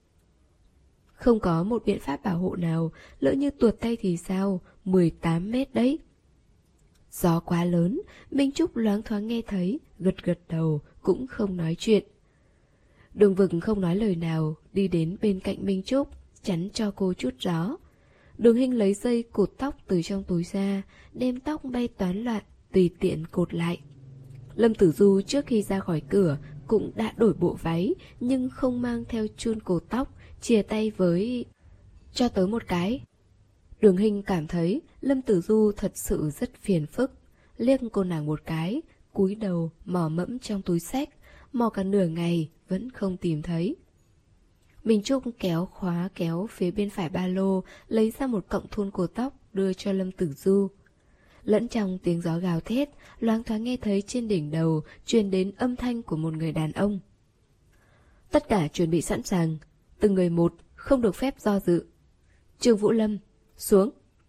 Không có một biện pháp bảo hộ nào, lỡ như tuột tay thì sao, mười tám mét đấy. Gió quá lớn, Minh Trúc loáng thoáng nghe thấy, gật gật đầu, cũng không nói chuyện. Đường Vực không nói lời nào, đi đến bên cạnh Minh Trúc, chắn cho cô chút gió. Đường Hinh lấy dây cột tóc từ trong túi ra, đem tóc bay toán loạn, tùy tiện cột lại. Lâm Tử Du trước khi ra khỏi cửa cũng đã đổi bộ váy, nhưng không mang theo chun cột tóc, chìa tay với... Cho tớ một cái. Đường Hinh cảm thấy Lâm Tử Du thật sự rất phiền phức, liếc cô nàng một cái, cúi đầu mò mẫm trong túi xách, mò cả nửa ngày vẫn không tìm thấy. Minh Trúc kéo khóa kéo phía bên phải ba lô, lấy ra một cọng thun cột tóc đưa cho Lâm Tử Du. Lẫn trong tiếng gió gào thét, loáng thoáng nghe thấy trên đỉnh đầu truyền đến âm thanh của một người đàn ông. Tất cả chuẩn bị sẵn sàng, từng người một, không được phép do dự. Trương Vũ Lâm, xuống.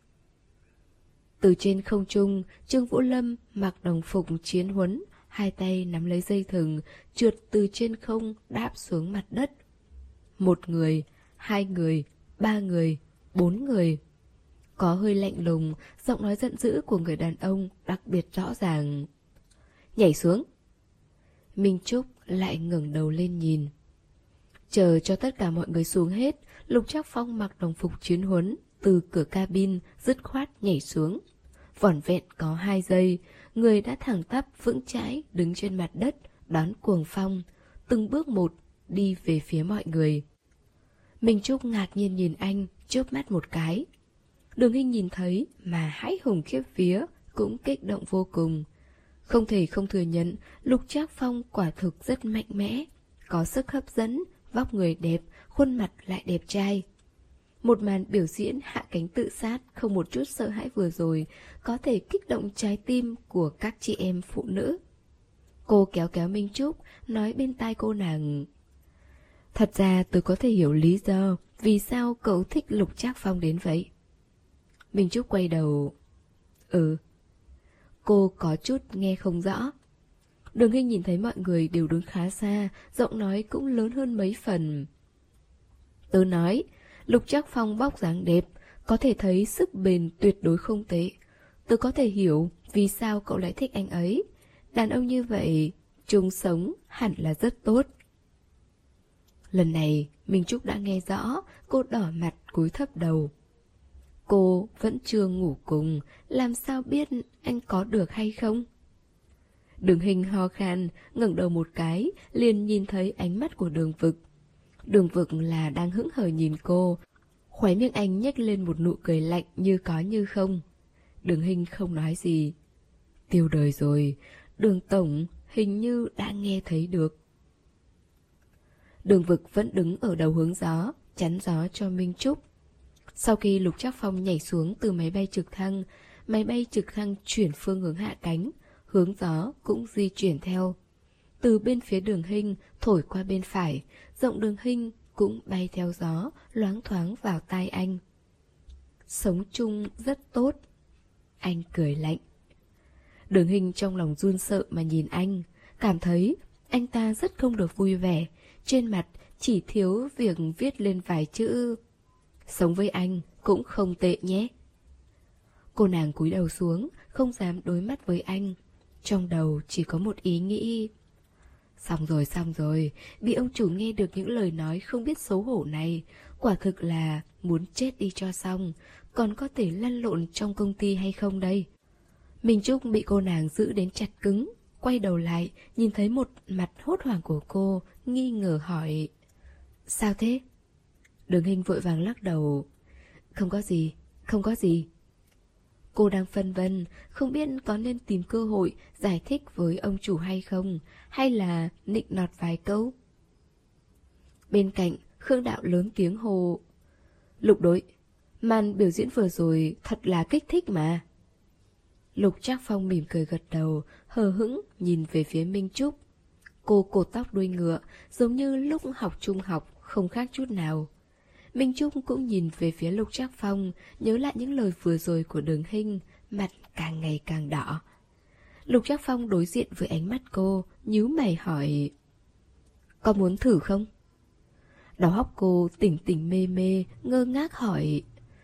Từ trên không trung, Trương Vũ Lâm mặc đồng phục chiến huấn, hai tay nắm lấy dây thừng, trượt từ trên không đáp xuống mặt đất. Một người, hai người, ba người, bốn người. Có hơi lạnh lùng, giọng nói giận dữ của người đàn ông đặc biệt rõ ràng. Nhảy xuống. Minh Trúc lại ngẩng đầu lên nhìn. Chờ cho tất cả mọi người xuống hết, Lục Trác Phong mặc đồng phục chiến huấn, từ cửa cabin dứt khoát nhảy xuống. Vỏn vẹn có hai giây, người đã thẳng tắp vững chãi đứng trên mặt đất, đón cuồng phong, từng bước một đi về phía mọi người. Minh Trúc ngạc nhiên nhìn anh, chớp mắt một cái. Đường Hinh nhìn thấy mà hãi hùng khiếp vía, cũng kích động vô cùng. Không thể không thừa nhận, Lục Trác Phong quả thực rất mạnh mẽ, có sức hấp dẫn vóc người đẹp, khuôn mặt lại đẹp trai. Một màn biểu diễn hạ cánh tự sát không một chút sợ hãi vừa rồi có thể kích động trái tim của các chị em phụ nữ. Cô kéo kéo Minh Trúc, nói bên tai cô nàng: Thật ra tôi có thể hiểu lý do vì sao cậu thích Lục Trác Phong đến vậy. Minh Trúc quay đầu: Ừ. Cô có chút nghe không rõ. Đường Hinh nhìn thấy mọi người đều đứng khá xa, giọng nói cũng lớn hơn mấy phần. Tớ nói, Lục Trác Phong vóc dáng đẹp, có thể thấy sức bền tuyệt đối không tệ. Tớ có thể hiểu vì sao cậu lại thích anh ấy. Đàn ông như vậy, chung sống hẳn là rất tốt. Lần này, Minh Trúc đã nghe rõ, cô đỏ mặt cúi thấp đầu. Cô vẫn chưa ngủ cùng, làm sao biết anh có được hay không? Đường Hinh ho khan, ngẩng đầu một cái, liền nhìn thấy ánh mắt của Đường Vực. Đường Vực là đang hững hờ nhìn cô, khóe miệng anh nhếch lên một nụ cười lạnh như có như không. Đường Hinh không nói gì. Tiêu đời rồi, Đường Tổng hình như đã nghe thấy được. Đường Vực vẫn đứng ở đầu hướng gió, chắn gió cho Minh Trúc. Sau khi Lục Trác Phong nhảy xuống từ máy bay trực thăng, máy bay trực thăng chuyển phương hướng hạ cánh, hướng gió cũng di chuyển theo. Từ bên phía Đường Hinh thổi qua bên phải, giọng Đường Hinh cũng bay theo gió, loáng thoáng vào tai anh. Sống chung rất tốt. Anh cười lạnh. Đường Hinh trong lòng run sợ mà nhìn anh, cảm thấy anh ta rất không được vui vẻ, trên mặt chỉ thiếu việc viết lên vài chữ: Sống với anh cũng không tệ nhé. Cô nàng cúi đầu xuống, không dám đối mắt với anh. Trong đầu chỉ có một ý nghĩ: Xong rồi, xong rồi, bị ông chủ nghe được những lời nói không biết xấu hổ này, quả thực là muốn chết đi cho xong, còn có thể lăn lộn trong công ty hay không đây? Minh Trúc bị cô nàng giữ đến chặt cứng, quay đầu lại, nhìn thấy một mặt hốt hoảng của cô, nghi ngờ hỏi: Sao thế? Đường Hinh vội vàng lắc đầu: Không có gì, không có gì. Cô đang phân vân, không biết có nên tìm cơ hội giải thích với ông chủ hay không, hay là nịnh nọt vài câu. Bên cạnh, Khương Đạo lớn tiếng hô: Lục đội, màn biểu diễn vừa rồi thật là kích thích mà. Lục Trác Phong mỉm cười gật đầu, hờ hững nhìn về phía Minh Trúc. Cô cột tóc đuôi ngựa, giống như lúc học trung học, không khác chút nào. Minh Trúc cũng nhìn về phía Lục Trác Phong, nhớ lại những lời vừa rồi của Đường Hinh, mặt càng ngày càng đỏ. Lục Trác Phong đối diện với ánh mắt cô, nhíu mày hỏi: Có muốn thử không? Đầu óc cô tỉnh tỉnh mê mê, ngơ ngác hỏi: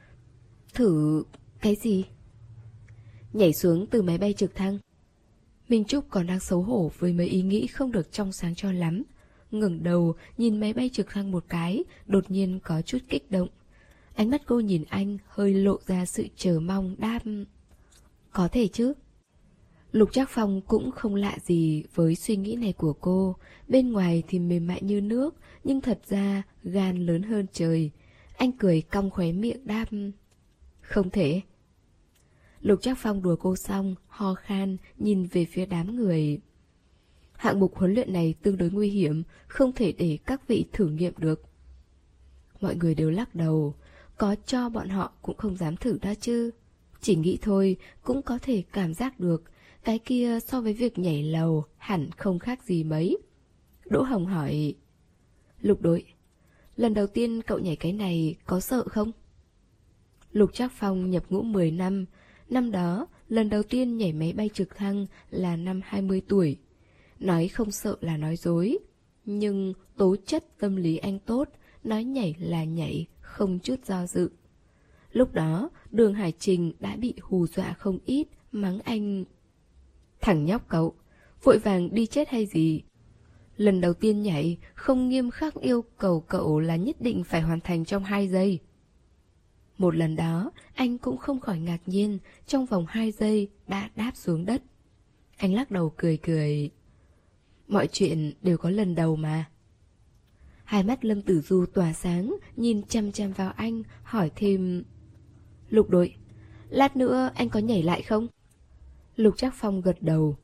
Thử cái gì? Nhảy xuống từ máy bay trực thăng. Minh Trúc còn đang xấu hổ với mấy ý nghĩ không được trong sáng cho lắm, ngẩng đầu nhìn máy bay trực thăng một cái, đột nhiên có chút kích động. Ánh mắt cô nhìn anh hơi lộ ra sự chờ mong, đáp: Có thể chứ. Lục Trác Phong cũng không lạ gì với suy nghĩ này của cô. Bên ngoài thì mềm mại như nước, nhưng thật ra gan lớn hơn trời. Anh cười cong khóe miệng đáp: Không thể. Lục Trác Phong đùa cô xong, ho khan, nhìn về phía đám người. Hạng mục huấn luyện này tương đối nguy hiểm, không thể để các vị thử nghiệm được. Mọi người đều lắc đầu, có cho bọn họ cũng không dám thử đó chứ. Chỉ nghĩ thôi cũng có thể cảm giác được, cái kia so với việc nhảy lầu hẳn không khác gì mấy. Đỗ Hồng hỏi: Lục đội, lần đầu tiên cậu nhảy cái này có sợ không? Lục Trác Phong nhập ngũ mười năm, năm đó lần đầu tiên nhảy máy bay trực thăng là năm hai mươi tuổi. Nói không sợ là nói dối, nhưng tố chất tâm lý anh tốt, nói nhảy là nhảy, không chút do dự. Lúc đó, Đường Hải Trình đã bị hù dọa không ít, mắng anh: Thằng nhóc cậu, vội vàng đi chết hay gì? Lần đầu tiên nhảy, không nghiêm khắc yêu cầu cậu là nhất định phải hoàn thành trong hai giây. Một lần đó, anh cũng không khỏi ngạc nhiên, trong vòng hai giây đã đáp xuống đất. Anh lắc đầu cười cười: Mọi chuyện đều có lần đầu mà. Hai mắt Lâm Tử Du tỏa sáng, nhìn chăm chăm vào anh, hỏi thêm: Lục đội, lát nữa anh có nhảy lại không? Lục Trác Phong gật đầu.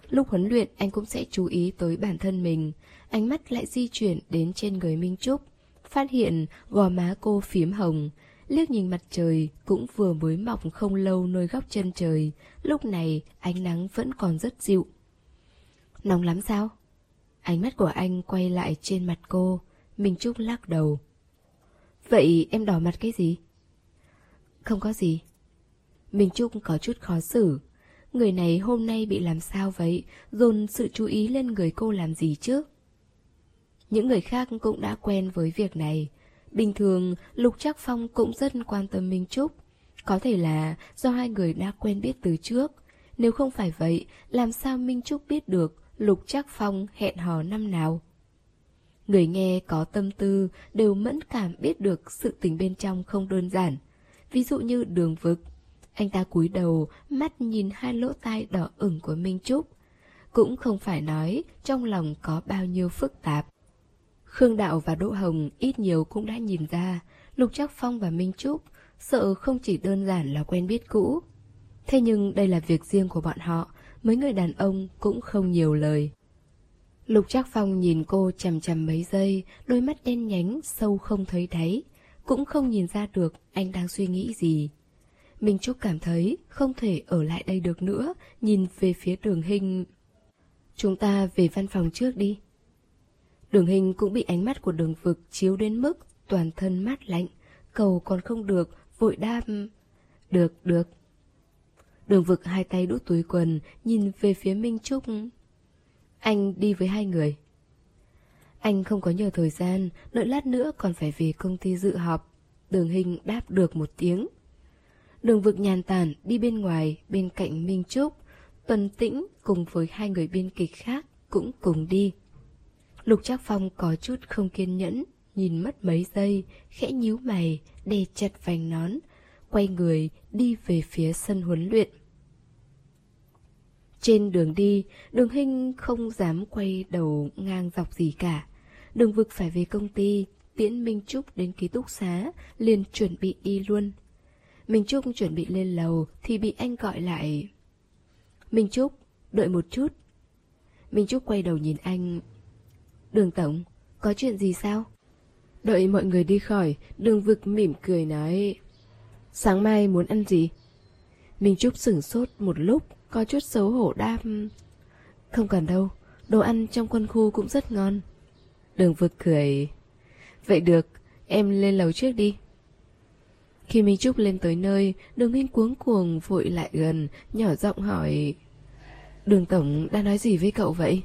lúc huấn luyện anh cũng sẽ chú ý tới bản thân mình. Ánh mắt lại di chuyển đến trên người Minh Trúc, phát hiện gò má cô phím hồng. Liếc nhìn mặt trời cũng vừa mới mọc không lâu nơi góc chân trời. Lúc này ánh nắng vẫn còn rất dịu. Nóng lắm sao? Ánh mắt của anh quay lại trên mặt cô. Minh Trúc lắc đầu. Vậy em đỏ mặt cái gì? Không có gì. Minh Trúc có chút khó xử. Người này hôm nay bị làm sao vậy? Dồn sự chú ý lên người cô làm gì chứ? Những người khác cũng đã quen với việc này. Bình thường Lục Trác Phong cũng rất quan tâm Minh Trúc. Có thể là do hai người đã quen biết từ trước. Nếu không phải vậy, làm sao Minh Trúc biết được Lục Trác Phong hẹn hò năm nào? Người nghe có tâm tư đều mẫn cảm biết được sự tình bên trong không đơn giản. Ví dụ như Đường Vực. Anh ta cúi đầu, mắt nhìn hai lỗ tai đỏ ửng của Minh Trúc. Cũng không phải nói trong lòng có bao nhiêu phức tạp. Khương Đạo và Đỗ Hồng ít nhiều cũng đã nhìn ra Lục Trác Phong và Minh Trúc sợ không chỉ đơn giản là quen biết cũ. Thế nhưng đây là việc riêng của bọn họ, mấy người đàn ông cũng không nhiều lời. Lục Trác Phong nhìn cô chằm chằm mấy giây, đôi mắt đen nhánh sâu không thấy đáy, cũng không nhìn ra được anh đang suy nghĩ gì. Minh Trúc cảm thấy không thể ở lại đây được nữa, nhìn về phía Đường Hinh. Chúng ta về văn phòng trước đi. Đường Hinh cũng bị ánh mắt của Đường Vực chiếu đến mức toàn thân mát lạnh, cầu còn không được, vội đáp. Được, được. Đường Vực hai tay đút túi quần, nhìn về phía Minh Trúc. Anh đi với hai người. Anh không có nhiều thời gian, đợi lát nữa còn phải về công ty dự họp. Đường Hinh đáp được một tiếng. Đường Vực nhàn tản đi bên ngoài, bên cạnh Minh Trúc. Tuần Tĩnh cùng với hai người biên kịch khác cũng cùng đi. Lục Trác Phong có chút không kiên nhẫn, nhìn mất mấy giây, khẽ nhíu mày, đè chặt vành nón, quay người đi về phía sân huấn luyện. Trên đường đi, Đường Hinh không dám quay đầu ngang dọc gì cả. Đường Vực phải về công ty, tiễn Minh Trúc đến ký túc xá, liền chuẩn bị đi luôn. Minh Trúc chuẩn bị lên lầu thì bị anh gọi lại. Minh Trúc, đợi một chút. Minh Trúc quay đầu nhìn anh. Đường Tổng, có chuyện gì sao? Đợi mọi người đi khỏi, Đường Vực mỉm cười nói. Sáng mai muốn ăn gì? Minh Trúc sửng sốt một lúc, có chút xấu hổ đáp. Không cần đâu, đồ ăn trong quân khu cũng rất ngon. Đường Vực cười. Vậy được, em lên lầu trước đi. Khi Minh Trúc lên tới nơi, Đường Hinh cuống cuồng vội lại gần, nhỏ giọng hỏi. Đường Tổng đã nói gì với cậu vậy?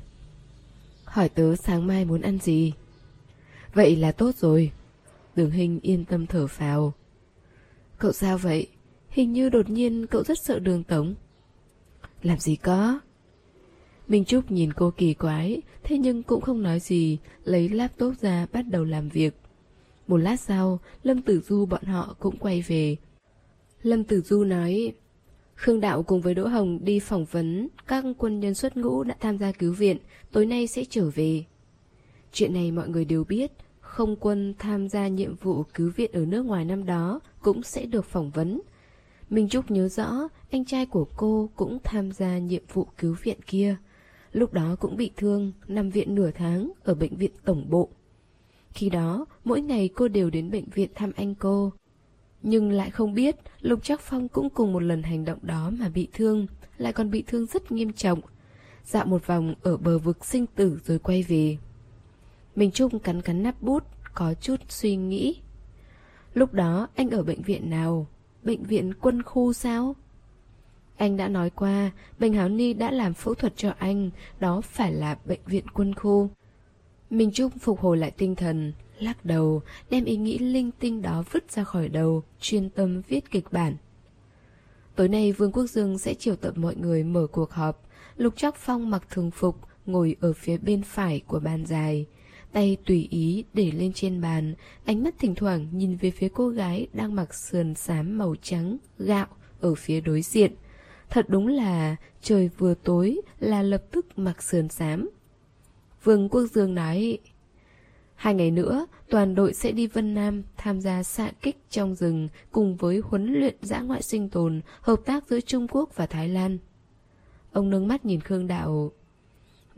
Hỏi tớ sáng mai muốn ăn gì. Vậy là tốt rồi. Đường Hinh yên tâm thở phào. Cậu sao vậy? Hình như đột nhiên cậu rất sợ Đường Tổng. Làm gì có. Minh Trúc nhìn cô kỳ quái, thế nhưng cũng không nói gì, lấy laptop ra bắt đầu làm việc. Một lát sau, Lâm Tử Du bọn họ cũng quay về. Lâm Tử Du nói, Khương Đạo cùng với Đỗ Hồng đi phỏng vấn các quân nhân xuất ngũ đã tham gia cứu viện, tối nay sẽ trở về. Chuyện này mọi người đều biết, không quân tham gia nhiệm vụ cứu viện ở nước ngoài năm đó cũng sẽ được phỏng vấn. Minh Trúc nhớ rõ, anh trai của cô cũng tham gia nhiệm vụ cứu viện kia. Lúc đó cũng bị thương, nằm viện nửa tháng ở bệnh viện tổng bộ. Khi đó, mỗi ngày cô đều đến bệnh viện thăm anh cô. Nhưng lại không biết, Lục Trác Phong cũng cùng một lần hành động đó mà bị thương, lại còn bị thương rất nghiêm trọng. Dạo một vòng ở bờ vực sinh tử rồi quay về. Minh Trúc cắn cắn nắp bút, có chút suy nghĩ. Lúc đó anh ở bệnh viện nào? Bệnh viện quân khu sao? Anh đã nói qua, Bành Háo Ni đã làm phẫu thuật cho anh, đó phải là bệnh viện quân khu. Minh Trúc phục hồi lại tinh thần, lắc đầu, đem ý nghĩ linh tinh đó vứt ra khỏi đầu, chuyên tâm viết kịch bản. Tối nay Vương Quốc Dương sẽ triệu tập mọi người mở cuộc họp. Lục Trác Phong mặc thường phục, ngồi ở phía bên phải của bàn dài, tay tùy ý để lên trên bàn, ánh mắt thỉnh thoảng nhìn về phía cô gái đang mặc sườn xám màu trắng, gạo ở phía đối diện. Thật đúng là trời vừa tối là lập tức mặc sườn xám. Vương Quốc Dương nói, hai ngày nữa toàn đội sẽ đi Vân Nam tham gia xạ kích trong rừng cùng với huấn luyện dã ngoại sinh tồn, hợp tác giữa Trung Quốc và Thái Lan. Ông nâng mắt nhìn Khương Đạo.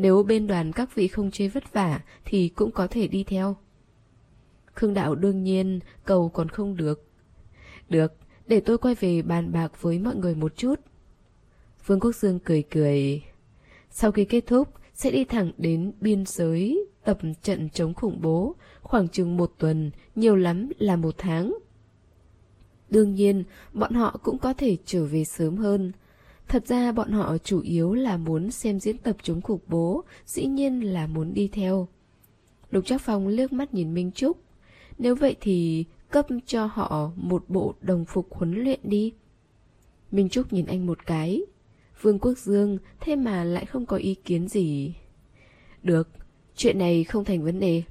Nếu bên đoàn các vị không chê vất vả thì cũng có thể đi theo. Khương Đạo đương nhiên cầu còn không được. Được, để tôi quay về bàn bạc với mọi người một chút. Vương Quốc Dương cười cười. Sau khi kết thúc sẽ đi thẳng đến biên giới tập trận chống khủng bố, khoảng chừng một tuần, nhiều lắm là một tháng. Đương nhiên, bọn họ cũng có thể trở về sớm hơn. Thật ra bọn họ chủ yếu là muốn xem diễn tập chống khủng bố, dĩ nhiên là muốn đi theo. Lục Trác Phong liếc mắt nhìn Minh Trúc. Nếu vậy thì cấp cho họ một bộ đồng phục huấn luyện đi. Minh Trúc nhìn anh một cái. Vương Quốc Dương thế mà lại không có ý kiến gì. Được, chuyện này không thành vấn đề.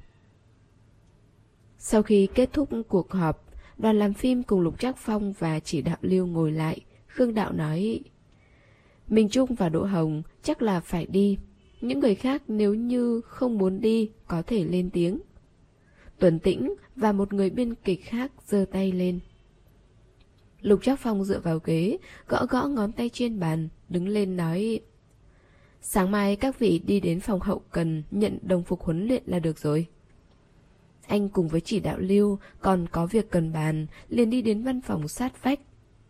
Sau khi kết thúc cuộc họp, đoàn làm phim cùng Lục Trác Phong và chỉ đạo Lưu ngồi lại. Khương Đạo nói: Minh Trúc và Đỗ Hồng chắc là phải đi. Những người khác nếu như không muốn đi có thể lên tiếng. Tuấn Tĩnh và một người biên kịch khác giơ tay lên. Lục Trác Phong dựa vào ghế, gõ gõ ngón tay trên bàn, đứng lên nói: Sáng mai các vị đi đến phòng hậu cần nhận đồng phục huấn luyện là được rồi. Anh cùng với chỉ đạo Lưu còn có việc cần bàn, liền đi đến văn phòng sát vách.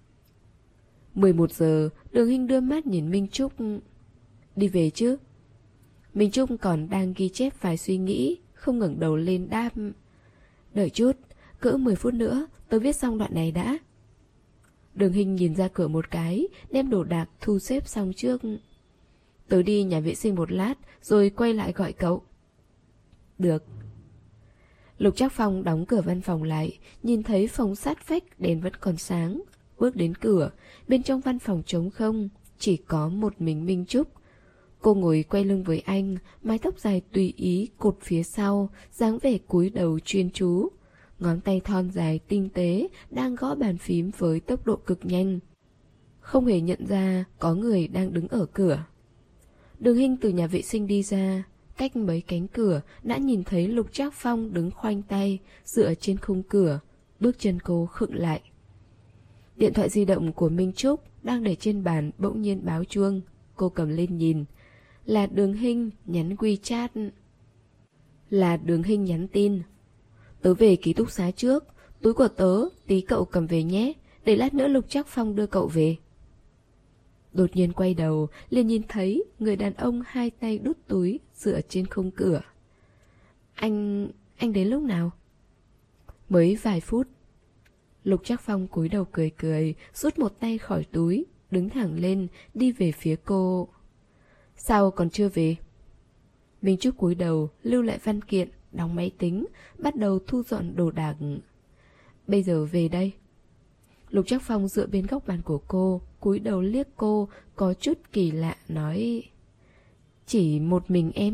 mười một giờ, Đường Hinh đưa mắt nhìn Minh Trúc. Đi về chứ? Minh Trúc còn đang ghi chép vài suy nghĩ, không ngẩng đầu lên đáp: Đợi chút, cỡ mười phút nữa, tôi viết xong đoạn này đã. Đường Hinh nhìn ra cửa một cái, đem đồ đạc thu xếp xong trước. Tớ đi nhà vệ sinh một lát, rồi quay lại gọi cậu. Được. Lục Trác Phong đóng cửa văn phòng lại, nhìn thấy phòng sát vách đèn vẫn còn sáng. Bước đến cửa, bên trong văn phòng trống không, chỉ có một mình Minh Trúc. Cô ngồi quay lưng với anh, mái tóc dài tùy ý cột phía sau, dáng vẻ cúi đầu chuyên chú. Ngón tay thon dài tinh tế đang gõ bàn phím với tốc độ cực nhanh. Không hề nhận ra có người đang đứng ở cửa. Đường Hinh từ nhà vệ sinh đi ra, cách mấy cánh cửa đã nhìn thấy Lục Trác Phong đứng khoanh tay dựa trên khung cửa. Bước chân cô khựng lại. Điện thoại di động của Minh Trúc đang để trên bàn bỗng nhiên báo chuông. Cô cầm lên nhìn. Là Đường Hinh nhắn WeChat. Là Đường Hinh nhắn tin: Tớ về ký túc xá trước, túi của tớ tí cậu cầm về nhé, để lát nữa Lục Trác Phong đưa cậu về. Đột nhiên quay đầu, liền nhìn thấy người đàn ông hai tay đút túi dựa trên khung cửa. Anh... anh đến lúc nào? Mới vài phút. Lục Trác Phong cúi đầu cười cười, rút một tay khỏi túi, đứng thẳng lên, đi về phía cô. Sao còn chưa về? Minh Trúc cúi đầu, lưu lại văn kiện, đóng máy tính, bắt đầu thu dọn đồ đạc. Bây giờ về đây. Lục Trác Phong dựa bên góc bàn của cô, cúi đầu liếc cô, có chút kỳ lạ nói: Chỉ một mình em?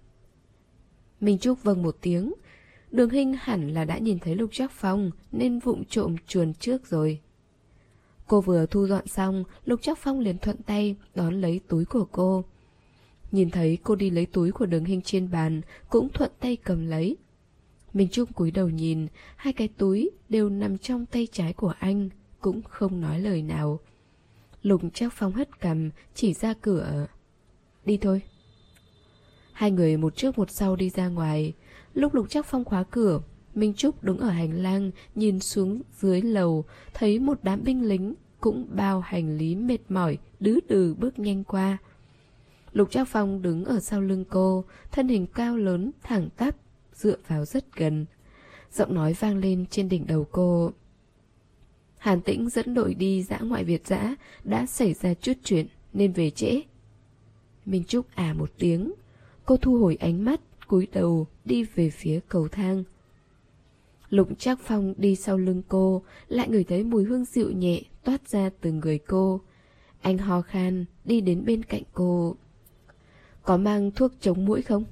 Minh Trúc vâng một tiếng. Đường Hinh hẳn là đã nhìn thấy Lục Trác Phong nên vụng trộm chuồn trước rồi. Cô vừa thu dọn xong, Lục Trác Phong liền thuận tay đón lấy túi của cô. Nhìn thấy cô đi lấy túi của Đường Hinh trên bàn, cũng thuận tay cầm lấy. Minh Trúc cúi đầu nhìn, hai cái túi đều nằm trong tay trái của anh, cũng không nói lời nào. Lục Trác Phong hất cằm, chỉ ra cửa. Đi thôi. Hai người một trước một sau đi ra ngoài. Lúc Lục Trác Phong khóa cửa, Minh Trúc đứng ở hành lang, nhìn xuống dưới lầu, thấy một đám binh lính cũng bao hành lý mệt mỏi, đứ đừ bước nhanh qua. Lục Trác Phong đứng ở sau lưng cô, thân hình cao lớn, thẳng tắp, dựa vào rất gần. Giọng nói vang lên trên đỉnh đầu cô. Hàn Tĩnh dẫn đội đi dã ngoại Việt dã, đã xảy ra chút chuyện nên về trễ. Minh Trúc à một tiếng. Cô thu hồi ánh mắt, cúi đầu đi về phía cầu thang. Lục Trác Phong đi sau lưng cô, lại ngửi thấy mùi hương dịu nhẹ toát ra từ người cô. Anh ho khan, đi đến bên cạnh cô. Có mang thuốc chống muỗi không?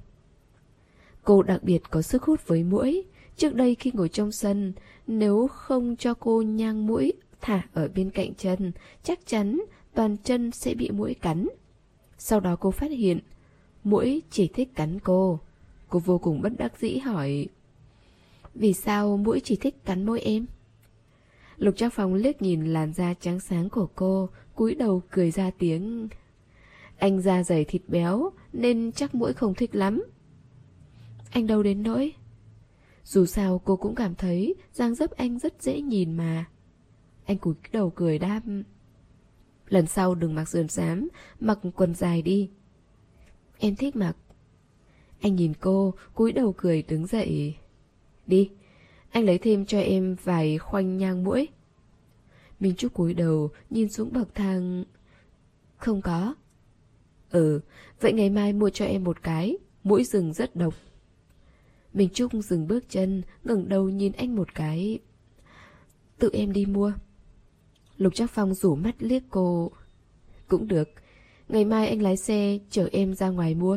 Cô đặc biệt có sức hút với muỗi. Trước đây khi ngồi trong sân, nếu không cho cô nhang muỗi thả ở bên cạnh chân, chắc chắn toàn chân sẽ bị muỗi cắn. Sau đó cô phát hiện muỗi chỉ thích cắn cô. Cô vô cùng bất đắc dĩ hỏi: Vì sao muỗi chỉ thích cắn môi em? Lục Trác Phong liếc nhìn làn da trắng sáng của cô, cúi đầu cười ra tiếng. Anh da dày thịt béo, nên chắc muỗi không thích lắm. Anh đâu đến nỗi. Dù sao cô cũng cảm thấy dáng dấp anh rất dễ nhìn mà. Anh cúi đầu cười đáp: lần sau đừng mặc sườn xám, mặc quần dài đi. Em thích mặc. Anh nhìn cô, cúi đầu cười đứng dậy. Đi, anh lấy thêm cho em vài khoanh nhang muỗi. Minh Trúc cúi đầu nhìn xuống bậc thang. Không có. Ừ, vậy ngày mai mua cho em một cái, muỗi rừng rất độc. Minh Trúc dừng bước chân, ngẩng đầu nhìn anh một cái. Tự em đi mua. Lục Trác Phong rủ mắt liếc cô. Cũng được, ngày mai anh lái xe chở em ra ngoài mua.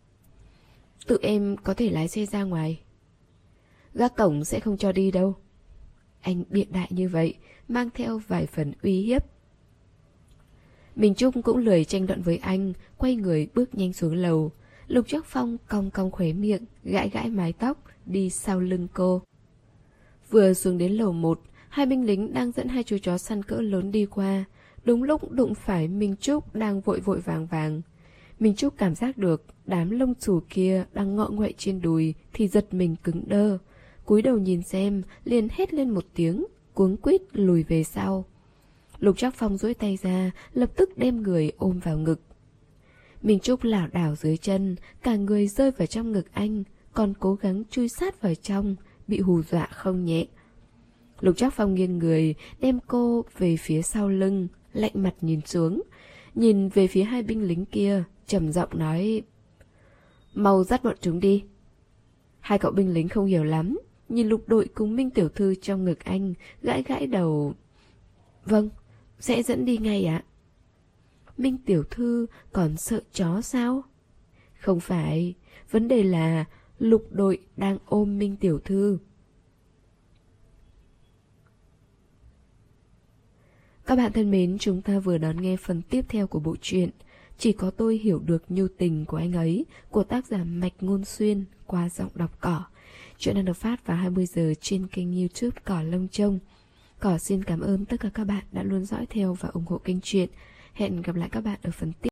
Tự em có thể lái xe ra ngoài. Gác cổng sẽ không cho đi đâu. Anh biện đại như vậy, mang theo vài phần uy hiếp. Minh Trúc cũng lười tranh luận với anh, quay người bước nhanh xuống lầu. Lục Trác Phong cong cong khóe miệng, gãi gãi mái tóc, đi sau lưng cô. Vừa xuống đến lầu một, hai binh lính đang dẫn hai chú chó săn cỡ lớn đi qua. Đúng lúc đụng phải Minh Trúc đang vội vội vàng vàng. Minh Trúc cảm giác được đám lông xù kia đang ngọ nguậy trên đùi thì giật mình cứng đơ. Cúi đầu nhìn xem, liền hét lên một tiếng, cuống quýt lùi về sau. Lục Trác Phong duỗi tay ra, lập tức đem người ôm vào ngực. Minh Trúc lảo đảo dưới chân, cả người rơi vào trong ngực anh, còn cố gắng chui sát vào trong, bị hù dọa không nhẹ. Lục Trác Phong nghiêng người, đem cô về phía sau lưng, lạnh mặt nhìn xuống, nhìn về phía hai binh lính kia, trầm giọng nói: mau dắt bọn chúng đi. Hai cậu binh lính không hiểu lắm, nhìn Lục Đội cùng Minh tiểu thư trong ngực anh, gãi gãi đầu. Vâng, sẽ dẫn đi ngay ạ. Minh tiểu thư còn sợ chó sao? Không phải, vấn đề là Lục Đội đang ôm Minh tiểu thư. Các bạn thân mến, chúng ta vừa đón nghe phần tiếp theo của bộ truyện Chỉ có tôi hiểu được nhu tình của anh ấy của tác giả Mạch Ngôn Xuyên qua giọng đọc Cỏ. Chuyện đang được phát vào hai mươi giờ trên kênh YouTube Cỏ Lông Trông. Cỏ xin cảm ơn tất cả các bạn đã luôn dõi theo và ủng hộ kênh truyện. Hẹn gặp lại các bạn ở phần tiếp